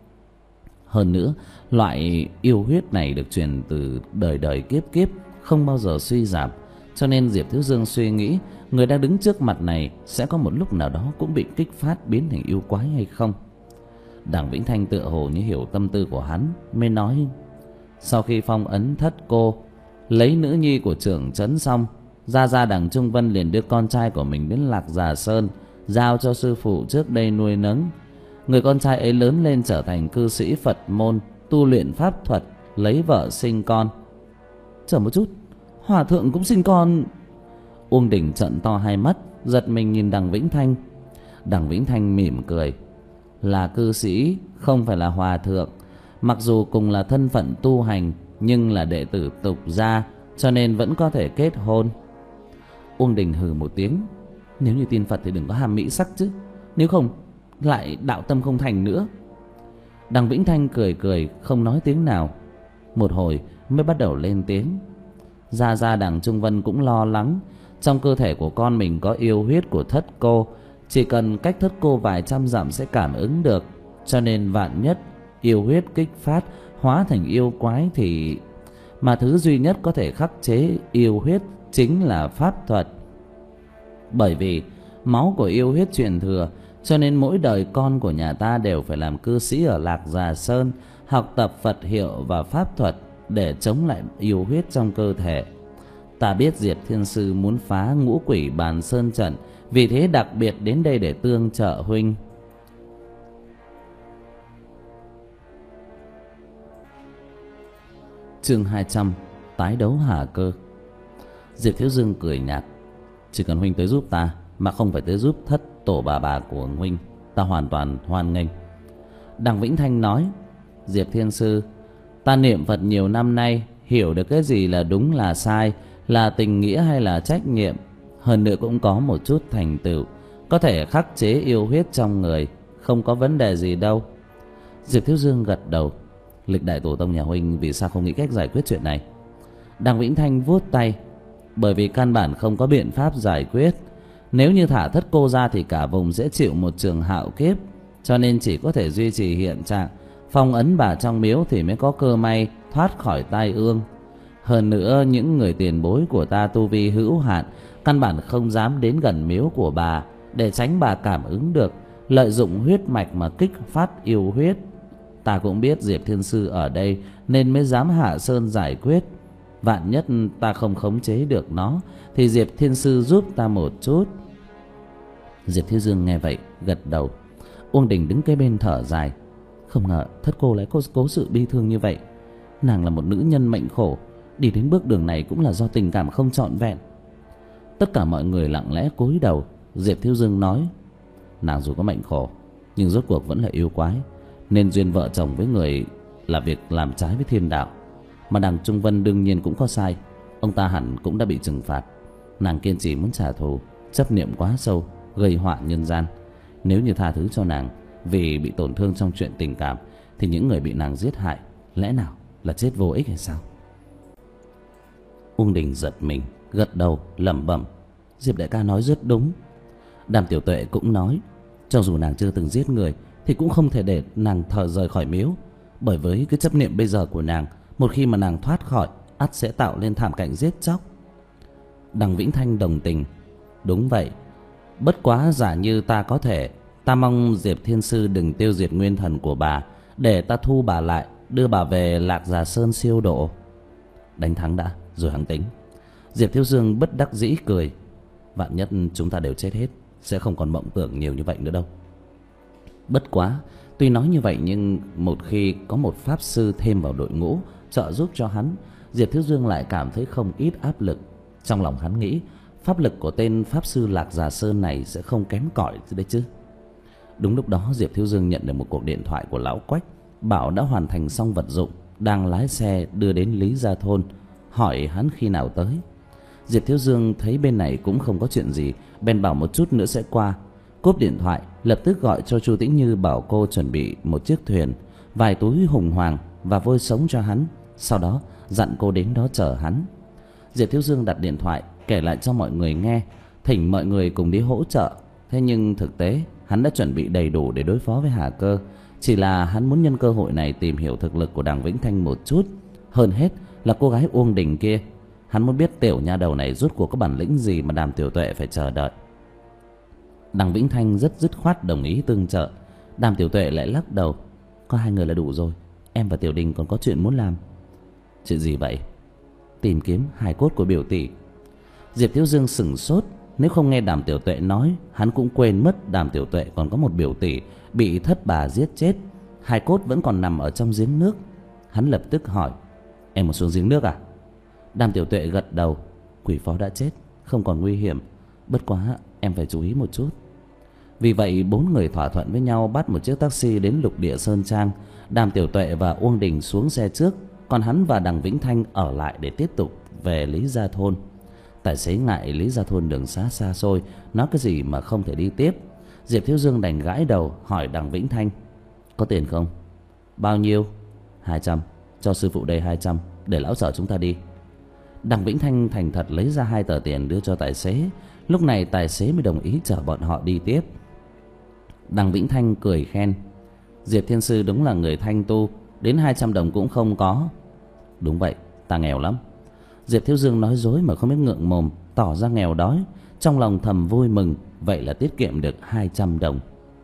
Hơn nữa, loại yêu huyết này được truyền từ đời đời kiếp kiếp, không bao giờ suy giảm. Cho nên Diệp Thiếu Dương suy nghĩ, người đang đứng trước mặt này sẽ có một lúc nào đó cũng bị kích phát biến thành yêu quái hay không. Đằng Vĩnh Thanh tựa hồ như hiểu tâm tư của hắn, mới nói: sau khi phong ấn Thất cô, lấy nữ nhi của trưởng trấn xong, Gia Gia đằng Trung Vân liền đưa con trai của mình đến Lạc Già Sơn, giao cho sư phụ trước đây nuôi nấng. Người con trai ấy lớn lên trở thành cư sĩ Phật môn, tu luyện pháp thuật, lấy vợ sinh con. Chờ một chút, hòa thượng cũng sinh con? Uông Đình trợn to hai mắt, giật mình nhìn đằng Vĩnh Thanh. Đằng Vĩnh Thanh mỉm cười. Là cư sĩ, không phải là hòa thượng. Mặc dù cùng là thân phận tu hành, nhưng là đệ tử tục gia, cho nên vẫn có thể kết hôn. Uông Đình hừ một tiếng. Nếu như tin Phật thì đừng có ham mỹ sắc chứ, nếu không lại đạo tâm không thành nữa. Đằng Vĩnh Thanh cười cười, không nói tiếng nào. Một hồi mới bắt đầu lên tiếng. Gia Gia đằng Trung Vân cũng lo lắng. Trong cơ thể của con mình có yêu huyết của Thất cô, chỉ cần cách Thất cô vài trăm dặm sẽ cảm ứng được. Cho nên vạn nhất yêu huyết kích phát, hóa thành yêu quái thì... Mà thứ duy nhất có thể khắc chế yêu huyết chính là pháp thuật. Bởi vì máu của yêu huyết truyền thừa cho nên mỗi đời con của nhà ta đều phải làm cư sĩ ở Lạc Già Sơn, học tập Phật hiệu và pháp thuật để chống lại yêu huyết trong cơ thể. Ta biết Diệp Thiên Sư muốn phá ngũ quỷ bàn sơn trận, vì thế đặc biệt đến đây để tương trợ huynh. Chương hai trăm, tái đấu Hà Cơ. Diệp Thiếu Dương cười nhạt: chỉ cần huynh tới giúp ta, mà không phải tới giúp thất tổ bà bà của huynh, ta hoàn toàn hoan nghênh. Đằng Vĩnh Thanh nói: Diệp Thiên Sư, ta niệm Phật nhiều năm nay, hiểu được cái gì là đúng là sai, là tình nghĩa hay là trách nhiệm. Hơn nữa cũng có một chút thành tựu, có thể khắc chế yêu huyết trong người, không có vấn đề gì đâu. Diệp Thiếu Dương gật đầu: lịch đại tổ tông nhà huynh vì sao không nghĩ cách giải quyết chuyện này? Đằng Vĩnh Thanh vuốt tay: bởi vì căn bản không có biện pháp giải quyết. Nếu như thả thất cô ra thì cả vùng sẽ chịu một trường hạo kiếp, cho nên chỉ có thể duy trì hiện trạng, phong ấn bà trong miếu thì mới có cơ may thoát khỏi tai ương. Hơn nữa những người tiền bối của ta tu vi hữu hạn, căn bản không dám đến gần miếu của bà, để tránh bà cảm ứng được, lợi dụng huyết mạch mà kích phát yêu huyết. Ta cũng biết Diệp Thiên Sư ở đây nên mới dám hạ sơn giải quyết. Vạn nhất ta không khống chế được nó thì Diệp Thiên Sư giúp ta một chút. Diệp Thiếu Dương nghe vậy gật đầu. Uông Đình đứng kế bên thở dài: không ngờ thất cô lại có cố sự bi thương như vậy. Nàng là một nữ nhân mệnh khổ, đi đến bước đường này cũng là do tình cảm không trọn vẹn. Tất cả mọi người lặng lẽ cúi đầu. Diệp Thiếu Dương nói: nàng dù có mệnh khổ, nhưng rốt cuộc vẫn là yêu quái, nên duyên vợ chồng với người là việc làm trái với thiên đạo. Mà đằng Trung Vân đương nhiên cũng có sai, ông ta hẳn cũng đã bị trừng phạt. Nàng kiên trì muốn trả thù, chấp niệm quá sâu, gây họa nhân gian. Nếu như tha thứ cho nàng vì bị tổn thương trong chuyện tình cảm, thì những người bị nàng giết hại lẽ nào là chết vô ích hay sao? Uông Đình giật mình, gật đầu lẩm bẩm: Diệp đại ca nói rất đúng. Đàm Tiểu Tuệ cũng nói: cho dù nàng chưa từng giết người thì cũng không thể để nàng thở rời khỏi miếu, bởi với cái chấp niệm bây giờ của nàng, một khi mà nàng thoát khỏi, ắt sẽ tạo lên thảm cảnh giết chóc. Đằng Vĩnh Thanh đồng tình: đúng vậy, bất quá giả như ta có thể, ta mong Diệp Thiên Sư đừng tiêu diệt nguyên thần của bà, để ta thu bà lại, đưa bà về Lạc Già Sơn siêu độ. Đánh thắng đã rồi hẵng tính. Diệp Thiếu Dương bất đắc dĩ cười: vạn nhất chúng ta đều chết hết, sẽ không còn mộng tưởng nhiều như vậy nữa đâu. Bất quá tuy nói như vậy, nhưng một khi có một pháp sư thêm vào đội ngũ trợ giúp cho hắn, Diệp Thiếu Dương lại cảm thấy không ít áp lực. Trong lòng hắn nghĩ pháp lực của tên pháp sư Lạc Già Sơn này sẽ không kém cỏi đấy chứ. Đúng lúc đó Diệp Thiếu Dương nhận được một cuộc điện thoại của lão Quách, bảo đã hoàn thành xong vật dụng, đang lái xe đưa đến Lý Gia Thôn, hỏi hắn khi nào tới. Diệp Thiếu Dương thấy bên này cũng không có chuyện gì, bèn bảo một chút nữa sẽ qua. Cúp điện thoại, lập tức gọi cho Chu Tĩnh Như, bảo cô chuẩn bị một chiếc thuyền, vài túi hùng hoàng và vôi sống cho hắn, sau đó dặn cô đến đó chờ hắn. Diệp Thiếu Dương đặt điện thoại, kể lại cho mọi người nghe, thỉnh mọi người cùng đi hỗ trợ. Thế nhưng thực tế hắn đã chuẩn bị đầy đủ để đối phó với Hà Cơ, chỉ là hắn muốn nhân cơ hội này tìm hiểu thực lực của đằng Vĩnh Thanh một chút. Hơn hết là cô gái Uông Đình kia, hắn muốn biết tiểu nha đầu này rốt cuộc có bản lĩnh gì mà Đàm Tiểu Tuệ phải chờ đợi. Đằng Vĩnh Thanh rất dứt khoát đồng ý tương trợ. Đàm Tiểu Tuệ lại lắc đầu: có hai người là đủ rồi, em và Tiểu Đình còn có chuyện muốn làm. Chuyện gì vậy? Tìm kiếm hài cốt của biểu tỷ. Diệp Thiếu Dương sửng sốt, nếu không nghe Đàm Tiểu Tuệ nói, hắn cũng quên mất Đàm Tiểu Tuệ còn có một biểu tỷ bị thất bà giết chết, hài cốt vẫn còn nằm ở trong giếng nước. Hắn lập tức hỏi: em muốn xuống giếng nước à? Đàm Tiểu Tuệ gật đầu: quỷ phó đã chết, không còn nguy hiểm, bất quá em phải chú ý một chút. Vì vậy bốn người thỏa thuận với nhau, bắt một chiếc taxi đến Lục Địa Sơn Trang. Đàm Tiểu Tuệ và Uông Đình xuống xe trước, còn hắn và đằng Vĩnh Thanh ở lại để tiếp tục về Lý Gia Thôn. Tài xế ngại Lý Gia Thôn đường xá xa xôi, nói cái gì mà không thể đi tiếp. Diệp Thiếu Dương đành gãi đầu hỏi đằng Vĩnh Thanh: có tiền không? Bao nhiêu? Hai trăm. Cho sư phụ đây hai trăm, để lão chở chúng ta đi. Đằng Vĩnh Thanh thành thật lấy ra hai tờ tiền đưa cho tài xế. Lúc này tài xế mới đồng ý chở bọn họ đi tiếp. Đằng Vĩnh Thanh cười khen: Diệp Thiên Sư đúng là người thanh tu, đến hai trăm đồng cũng không có. Đúng vậy, ta nghèo lắm. Diệp Thiếu Dương nói dối mà không biết ngượng mồm, tỏ ra nghèo đói. Trong lòng thầm vui mừng, vậy là tiết kiệm được hai trăm đồng.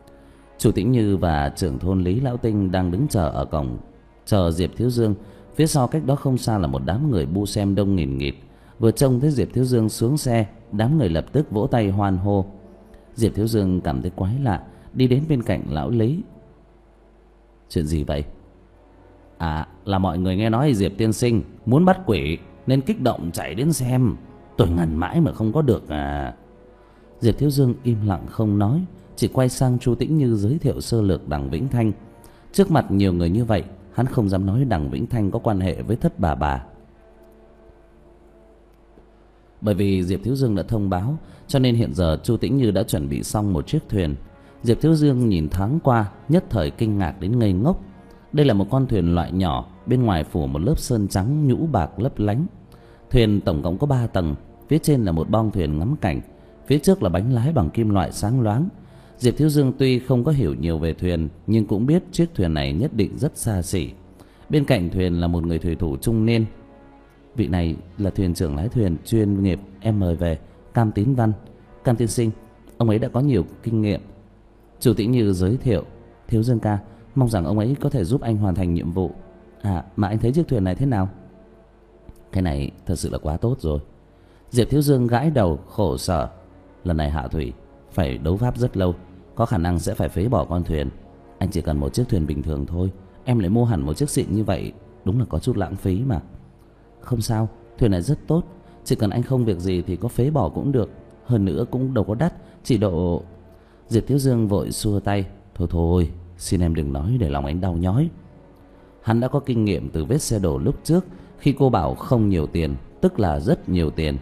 Chủ Tĩnh Như và trưởng thôn Lý Lão Tinh đang đứng chờ ở cổng, chờ Diệp Thiếu Dương. Phía sau cách đó không xa là một đám người bu xem đông nghìn nghịt. Vừa trông thấy Diệp Thiếu Dương xuống xe, đám người lập tức vỗ tay hoan hô. Diệp Thiếu Dương cảm thấy quái lạ, đi đến bên cạnh lão Lý. Chuyện gì vậy? À, là mọi người nghe nói Diệp tiên sinh muốn bắt quỷ nên kích động chạy đến xem. Tôi ngần mãi mà không có được à. Diệp Thiếu Dương im lặng không nói, chỉ quay sang Chu Tĩnh Như giới thiệu sơ lược Đằng Vĩnh Thanh. Trước mặt nhiều người như vậy, hắn không dám nói Đằng Vĩnh Thanh có quan hệ với Thất Bà Bà. Bởi vì Diệp Thiếu Dương đã thông báo, cho nên hiện giờ Chu Tĩnh Như đã chuẩn bị xong một chiếc thuyền. Diệp Thiếu Dương nhìn thoáng qua, nhất thời kinh ngạc đến ngây ngốc. Đây là một con thuyền loại nhỏ, bên ngoài phủ một lớp sơn trắng nhũ bạc lấp lánh. Thuyền tổng cộng có ba tầng, phía trên là một boong thuyền ngắm cảnh, phía trước là bánh lái bằng kim loại sáng loáng. Diệp Thiếu Dương tuy không có hiểu nhiều về thuyền, nhưng cũng biết chiếc thuyền này nhất định rất xa xỉ. Bên cạnh thuyền là một người thủy thủ trung niên. Vị này là thuyền trưởng lái thuyền chuyên nghiệp em mời về, Cam Tín Văn. Cam tiên sinh, ông ấy đã có nhiều kinh nghiệm. Chủ Tĩnh Như giới thiệu. Thiếu Dương ca, mong rằng ông ấy có thể giúp anh hoàn thành nhiệm vụ. À, mà anh thấy chiếc thuyền này thế nào? Cái này thật sự là quá tốt rồi. Diệp Thiếu Dương gãi đầu khổ sở. Lần này hạ thủy phải đấu pháp rất lâu, có khả năng sẽ phải phế bỏ con thuyền. Anh chỉ cần một chiếc thuyền bình thường thôi, em lại mua hẳn một chiếc xịn như vậy, đúng là có chút lãng phí mà. Không sao, thuyền này rất tốt, chỉ cần anh không việc gì thì có phế bỏ cũng được. Hơn nữa cũng đâu có đắt, chỉ độ... Diệp Thiếu Dương vội xua tay. Thôi thôi, xin em đừng nói để lòng anh đau nhói. Hắn đã có kinh nghiệm từ vết xe đổ lúc trước, khi cô bảo không nhiều tiền, tức là rất nhiều tiền.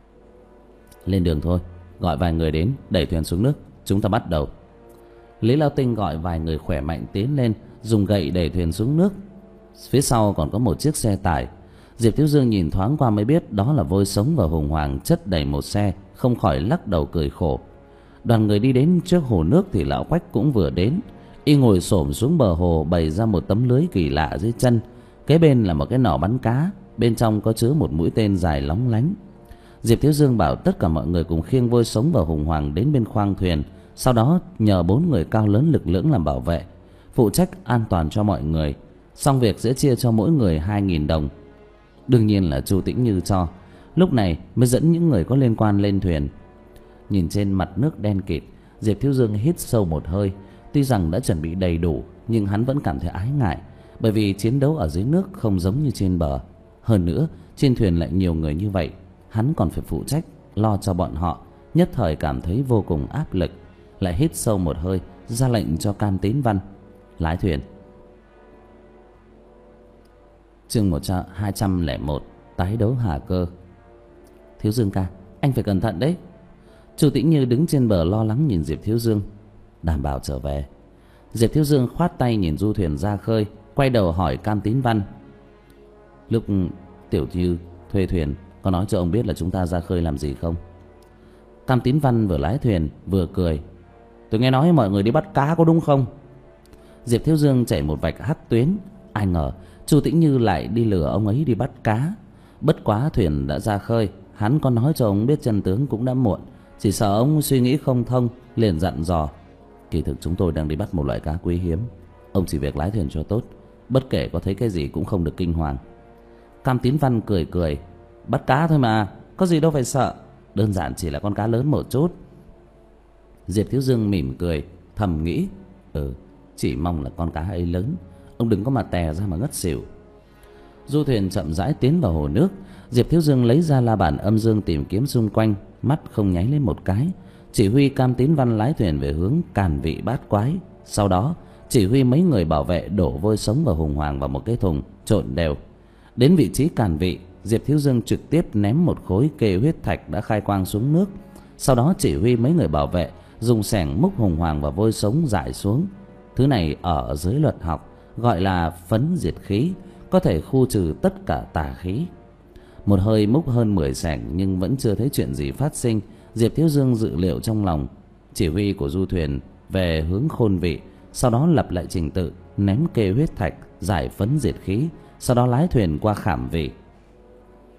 Lên đường thôi, gọi vài người đến, đẩy thuyền xuống nước, chúng ta bắt đầu. Lý Lão Tinh gọi vài người khỏe mạnh tiến lên, dùng gậy đẩy thuyền xuống nước. Phía sau còn có một chiếc xe tải. Diệp Thiếu Dương nhìn thoáng qua mới biết đó là vôi sống và hùng hoàng chất đầy một xe, không khỏi lắc đầu cười khổ. Đoàn người đi đến trước hồ nước thì lão Quách cũng vừa đến. Y ngồi xổm xuống bờ hồ, bày ra một tấm lưới kỳ lạ dưới chân. Kế bên là một cái nỏ bắn cá, bên trong có chứa một mũi tên dài lóng lánh. Diệp Thiếu Dương bảo tất cả mọi người cùng khiêng vôi sống và hùng hoàng đến bên khoang thuyền, sau đó nhờ bốn người cao lớn lực lưỡng làm bảo vệ, phụ trách an toàn cho mọi người. Xong việc sẽ chia cho mỗi người hai nghìn đồng. Đương nhiên là Chu Tĩnh Như cho. Lúc này mới dẫn những người có liên quan lên thuyền. Nhìn trên mặt nước đen kịt, Diệp Thiếu Dương hít sâu một hơi. Tuy rằng đã chuẩn bị đầy đủ, nhưng hắn vẫn cảm thấy ái ngại, bởi vì chiến đấu ở dưới nước không giống như trên bờ. Hơn nữa, trên thuyền lại nhiều người như vậy, hắn còn phải phụ trách lo cho bọn họ, nhất thời cảm thấy vô cùng áp lực. Lại hít sâu một hơi, ra lệnh cho Cam Tín Văn lái thuyền. Chương hai trăm lẻ một, tái đấu Hà Cơ. Thiếu Dương ca, anh phải cẩn thận đấy. Chu Tĩnh Như đứng trên bờ lo lắng nhìn Diệp Thiếu Dương. Đảm bảo trở về. Diệp Thiếu Dương khoát tay nhìn du thuyền ra khơi, quay đầu hỏi Cam Tín Văn. Lúc Tiểu Như thuê thuyền, có nói cho ông biết là chúng ta ra khơi làm gì không? Cam Tín Văn vừa lái thuyền vừa cười. Tôi nghe nói mọi người đi bắt cá có đúng không? Diệp Thiếu Dương chảy một vạch hắc tuyến. Ai ngờ Chu Tĩnh Như lại đi lừa ông ấy đi bắt cá. Bất quá thuyền đã ra khơi, hắn có nói cho ông biết chân tướng cũng đã muộn. Chỉ sợ ông suy nghĩ không thông, liền dặn dò. Kỳ thực chúng tôi đang đi bắt một loại cá quý hiếm. Ông chỉ việc lái thuyền cho tốt, bất kể có thấy cái gì cũng không được kinh hoàng. Cam Tín Văn cười cười. Bắt cá thôi mà, có gì đâu phải sợ. Đơn giản chỉ là con cá lớn một chút. Diệp Thiếu Dương mỉm cười, thầm nghĩ. Ừ, chỉ mong là con cá ấy lớn, ông đừng có mà tè ra mà ngất xỉu. Du thuyền chậm rãi tiến vào hồ nước. Diệp Thiếu Dương lấy ra la bàn âm dương tìm kiếm xung quanh, mắt không nháy lên một cái, chỉ huy Cam Tín Văn lái thuyền về hướng Càn Vị Bát Quái. Sau đó chỉ huy mấy người bảo vệ đổ vôi sống và hùng hoàng vào một cái thùng trộn đều. Đến vị trí Càn Vị, Diệp Thiếu Dương trực tiếp ném một khối kê huyết thạch đã khai quang xuống nước. Sau đó chỉ huy mấy người bảo vệ dùng xẻng múc hùng hoàng và vôi sống rải xuống. Thứ này ở dưới luật học gọi là phấn diệt khí, có thể khu trừ tất cả tà khí. Một hơi múc hơn mười xẻng nhưng vẫn chưa thấy chuyện gì phát sinh. Diệp Thiếu Dương dự liệu trong lòng, chỉ huy của du thuyền về hướng Khôn Vị, sau đó lặp lại trình tự ném kê huyết thạch, giải phấn diệt khí, sau đó lái thuyền qua Khảm Vị.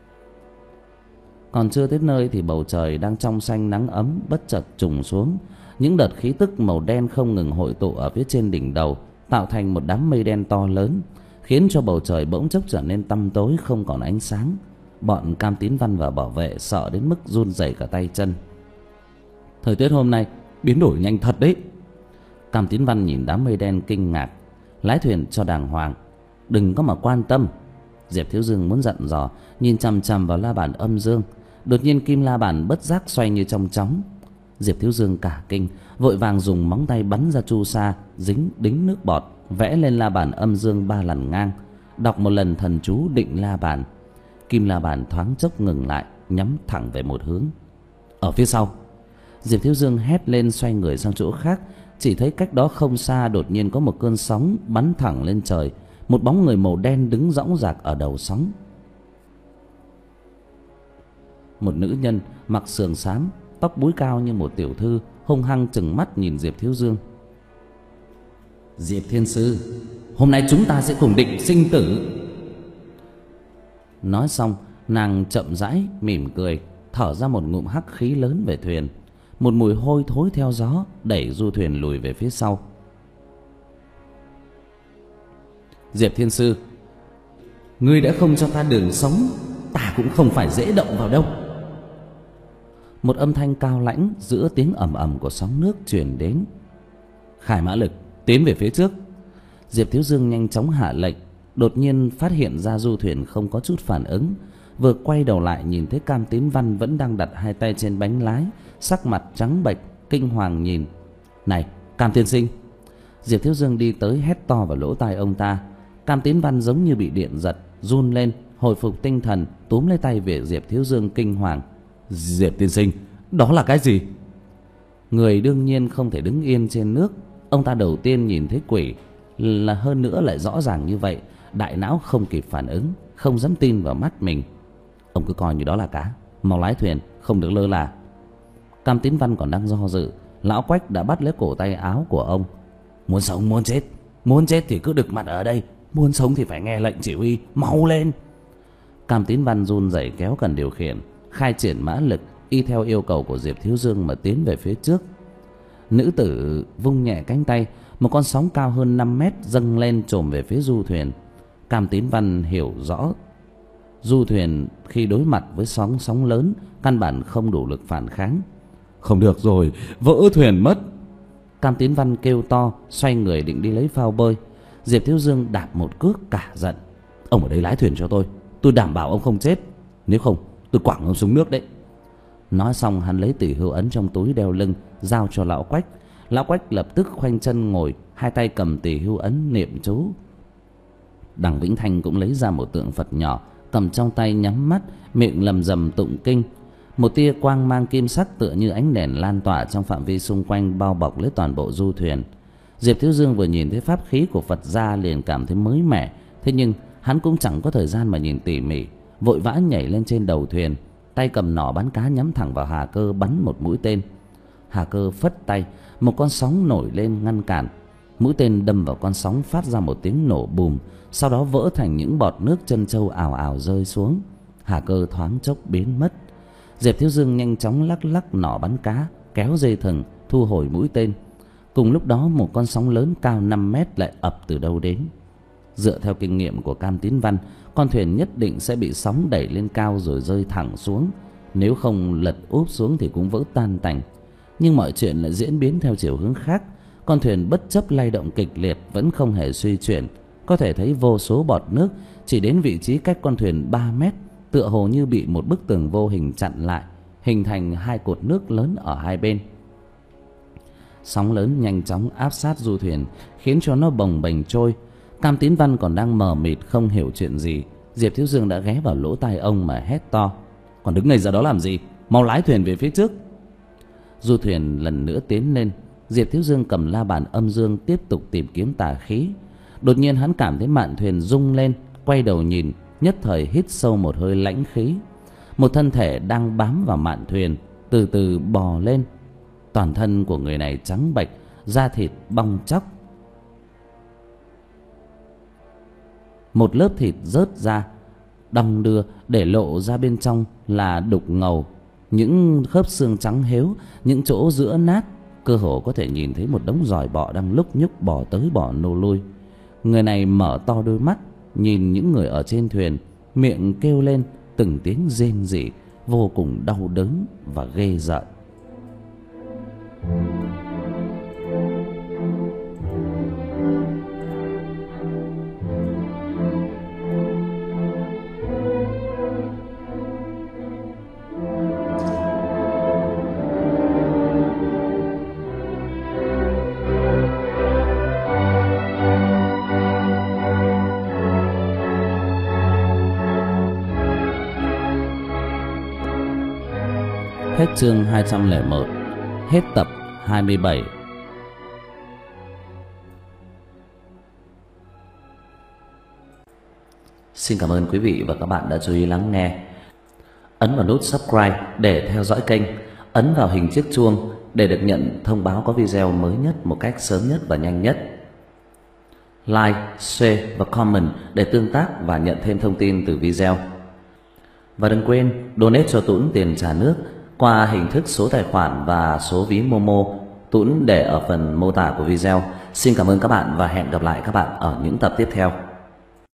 Còn chưa tới nơi thì bầu trời đang trong xanh nắng ấm bất chợt trùng xuống. Những đợt khí tức màu đen không ngừng hội tụ ở phía trên đỉnh đầu, tạo thành một đám mây đen to lớn, khiến cho bầu trời bỗng chốc trở nên tăm tối không còn ánh sáng. Bọn Cam Tín Văn và bảo vệ sợ đến mức run rẩy cả tay chân. Thời tiết hôm nay biến đổi nhanh thật đấy. Cam Tín Văn nhìn đám mây đen kinh ngạc. Lái thuyền cho đàng hoàng, đừng có mà quan tâm. Diệp Thiếu Dương muốn dặn dò, nhìn chằm chằm vào la bàn âm dương. Đột nhiên kim la bàn bất giác xoay như trong chóng. Diệp Thiếu Dương cả kinh, vội vàng dùng móng tay bắn ra chu sa dính đính nước bọt, vẽ lên la bàn âm dương ba lần ngang, đọc một lần thần chú định la bàn. Kim la bàn thoáng chốc ngừng lại, nhắm thẳng về một hướng. Ở phía sau, Diệp Thiếu Dương hét lên, xoay người sang chỗ khác. Chỉ thấy cách đó không xa đột nhiên có một cơn sóng bắn thẳng lên trời. Một bóng người màu đen đứng dõng dạc ở đầu sóng. Một nữ nhân mặc sườn xám, tóc búi cao như một tiểu thư, hung hăng trừng mắt nhìn Diệp Thiếu Dương. Diệp Thiên Sư, hôm nay chúng ta sẽ cùng định sinh tử. Nói xong, nàng chậm rãi mỉm cười, thở ra một ngụm hắc khí lớn về thuyền. Một mùi hôi thối theo gió đẩy du thuyền lùi về phía sau. Diệp Thiên Sư, ngươi đã không cho ta đường sống, ta cũng không phải dễ động vào đâu. Một âm thanh cao lãnh giữa tiếng ầm ầm của sóng nước truyền đến. Khải mã lực, tiến về phía trước. Diệp Thiếu Dương nhanh chóng hạ lệnh. Đột nhiên phát hiện ra du thuyền không có chút phản ứng. Vừa quay đầu lại nhìn thấy Cam Tín Văn vẫn đang đặt hai tay trên bánh lái, sắc mặt trắng bệch, kinh hoàng nhìn. Này, Cam tiên sinh! Diệp Thiếu Dương đi tới hét to vào lỗ tai ông ta. Cam Tín Văn giống như bị điện giật, run lên, hồi phục tinh thần, túm lấy tay về Diệp Thiếu Dương kinh hoàng. Diệp tiên sinh, đó là cái gì? Người đương nhiên không thể đứng yên trên nước. Ông ta đầu tiên nhìn thấy quỷ, là hơn nữa lại rõ ràng như vậy, đại não không kịp phản ứng, không dám tin vào mắt mình. Ông cứ coi như đó là cá, mau lái thuyền, không được lơ là. Cam Tín Văn còn đang do dự, lão Quách đã bắt lấy cổ tay áo của ông. Muốn sống muốn chết, muốn chết thì cứ đực mặt ở đây, muốn sống thì phải nghe lệnh chỉ huy, mau lên. Cam Tín Văn run rẩy kéo cần điều khiển, khai triển mã lực y theo yêu cầu của Diệp Thiếu Dương mà tiến về phía trước. Nữ tử vung nhẹ cánh tay, một con sóng cao hơn năm mét dâng lên trồm về phía du thuyền. Cam Tín Văn hiểu rõ du thuyền khi đối mặt với sóng sóng lớn căn bản không đủ lực phản kháng. Không được rồi, vỡ thuyền mất. Cam Tín Văn kêu to, xoay người định đi lấy phao bơi. Diệp Thiếu Dương đạp một cước cả giận. Ông ở đây lái thuyền cho tôi, tôi đảm bảo ông không chết, nếu không tôi quẳng ông xuống nước đấy. Nói xong hắn lấy tỷ hưu ấn trong túi đeo lưng giao cho lão Quách. Lão Quách lập tức khoanh chân ngồi, hai tay cầm tỷ hưu ấn niệm chú. Đằng Vĩnh Thanh cũng lấy ra một tượng Phật nhỏ, cầm trong tay nhắm mắt, miệng lầm rầm tụng kinh. Một tia quang mang kim sắc tựa như ánh đèn lan tỏa trong phạm vi xung quanh, bao bọc lấy toàn bộ du thuyền. Diệp Thiếu Dương vừa nhìn thấy pháp khí của Phật gia liền cảm thấy mới mẻ. Thế nhưng hắn cũng chẳng có thời gian mà nhìn tỉ mỉ, vội vã nhảy lên trên đầu thuyền, tay cầm nỏ bắn cá nhắm thẳng vào Hà Cơ bắn một mũi tên. Hà Cơ phất tay, một con sóng nổi lên ngăn cản. Mũi tên đâm vào con sóng phát ra một tiếng nổ bùm, sau đó vỡ thành những bọt nước chân trâu ào ào rơi xuống. Hà Cơ thoáng chốc biến mất. Diệp Thiếu Dương nhanh chóng lắc lắc nỏ bắn cá, kéo dây thừng, thu hồi mũi tên. Cùng lúc đó một con sóng lớn cao năm mét lại ập từ đâu đến. Dựa theo kinh nghiệm của Cam Tín Văn, con thuyền nhất định sẽ bị sóng đẩy lên cao rồi rơi thẳng xuống. Nếu không lật úp xuống thì cũng vỡ tan tành. Nhưng mọi chuyện lại diễn biến theo chiều hướng khác. Con thuyền bất chấp lay động kịch liệt vẫn không hề suy chuyển. Có thể thấy vô số bọt nước chỉ đến vị trí cách con thuyền ba mét, tựa hồ như bị một bức tường vô hình chặn lại, hình thành hai cột nước lớn ở hai bên. Sóng lớn nhanh chóng áp sát du thuyền, khiến cho nó bồng bềnh trôi. Cam Tín Văn còn đang mờ mịt không hiểu chuyện gì, Diệp Thiếu Dương đã ghé vào lỗ tai ông mà hét to. Còn đứng ngây ra đó làm gì, mau lái thuyền về phía trước. Du thuyền lần nữa tiến lên. Diệp Thiếu Dương cầm la bàn âm dương tiếp tục tìm kiếm tà khí. Đột nhiên hắn cảm thấy mạn thuyền rung lên, quay đầu nhìn, nhất thời hít sâu một hơi lãnh khí. Một thân thể đang bám vào mạn thuyền từ từ bò lên. Toàn thân của người này trắng bệch, da thịt bong tróc, một lớp thịt rớt ra đong đưa, để lộ ra bên trong là đục ngầu, những khớp xương trắng héo, những chỗ giữa nát, cơ hồ có thể nhìn thấy một đống giòi bọ đang lúc nhúc bò tới bò nô lui. Người này mở to đôi mắt nhìn những người ở trên thuyền, miệng kêu lên từng tiếng rên rỉ vô cùng đau đớn và ghê rợn. Hết chương hai trăm lẻ một, hết tập hai mươi bảy. Xin cảm ơn quý vị và các bạn đã chú ý lắng nghe. Ấn vào nút subscribe để theo dõi kênh, ấn vào hình chiếc chuông để được nhận thông báo có video mới nhất một cách sớm nhất và nhanh nhất. Like, share và comment để tương tác và nhận thêm thông tin từ video. Và đừng quên donate cho Tuấn tiền trả nước qua hình thức số tài khoản và số ví Momo, Tuấn để ở phần mô tả của video. Xin cảm ơn các bạn và hẹn gặp lại các bạn ở những tập tiếp theo.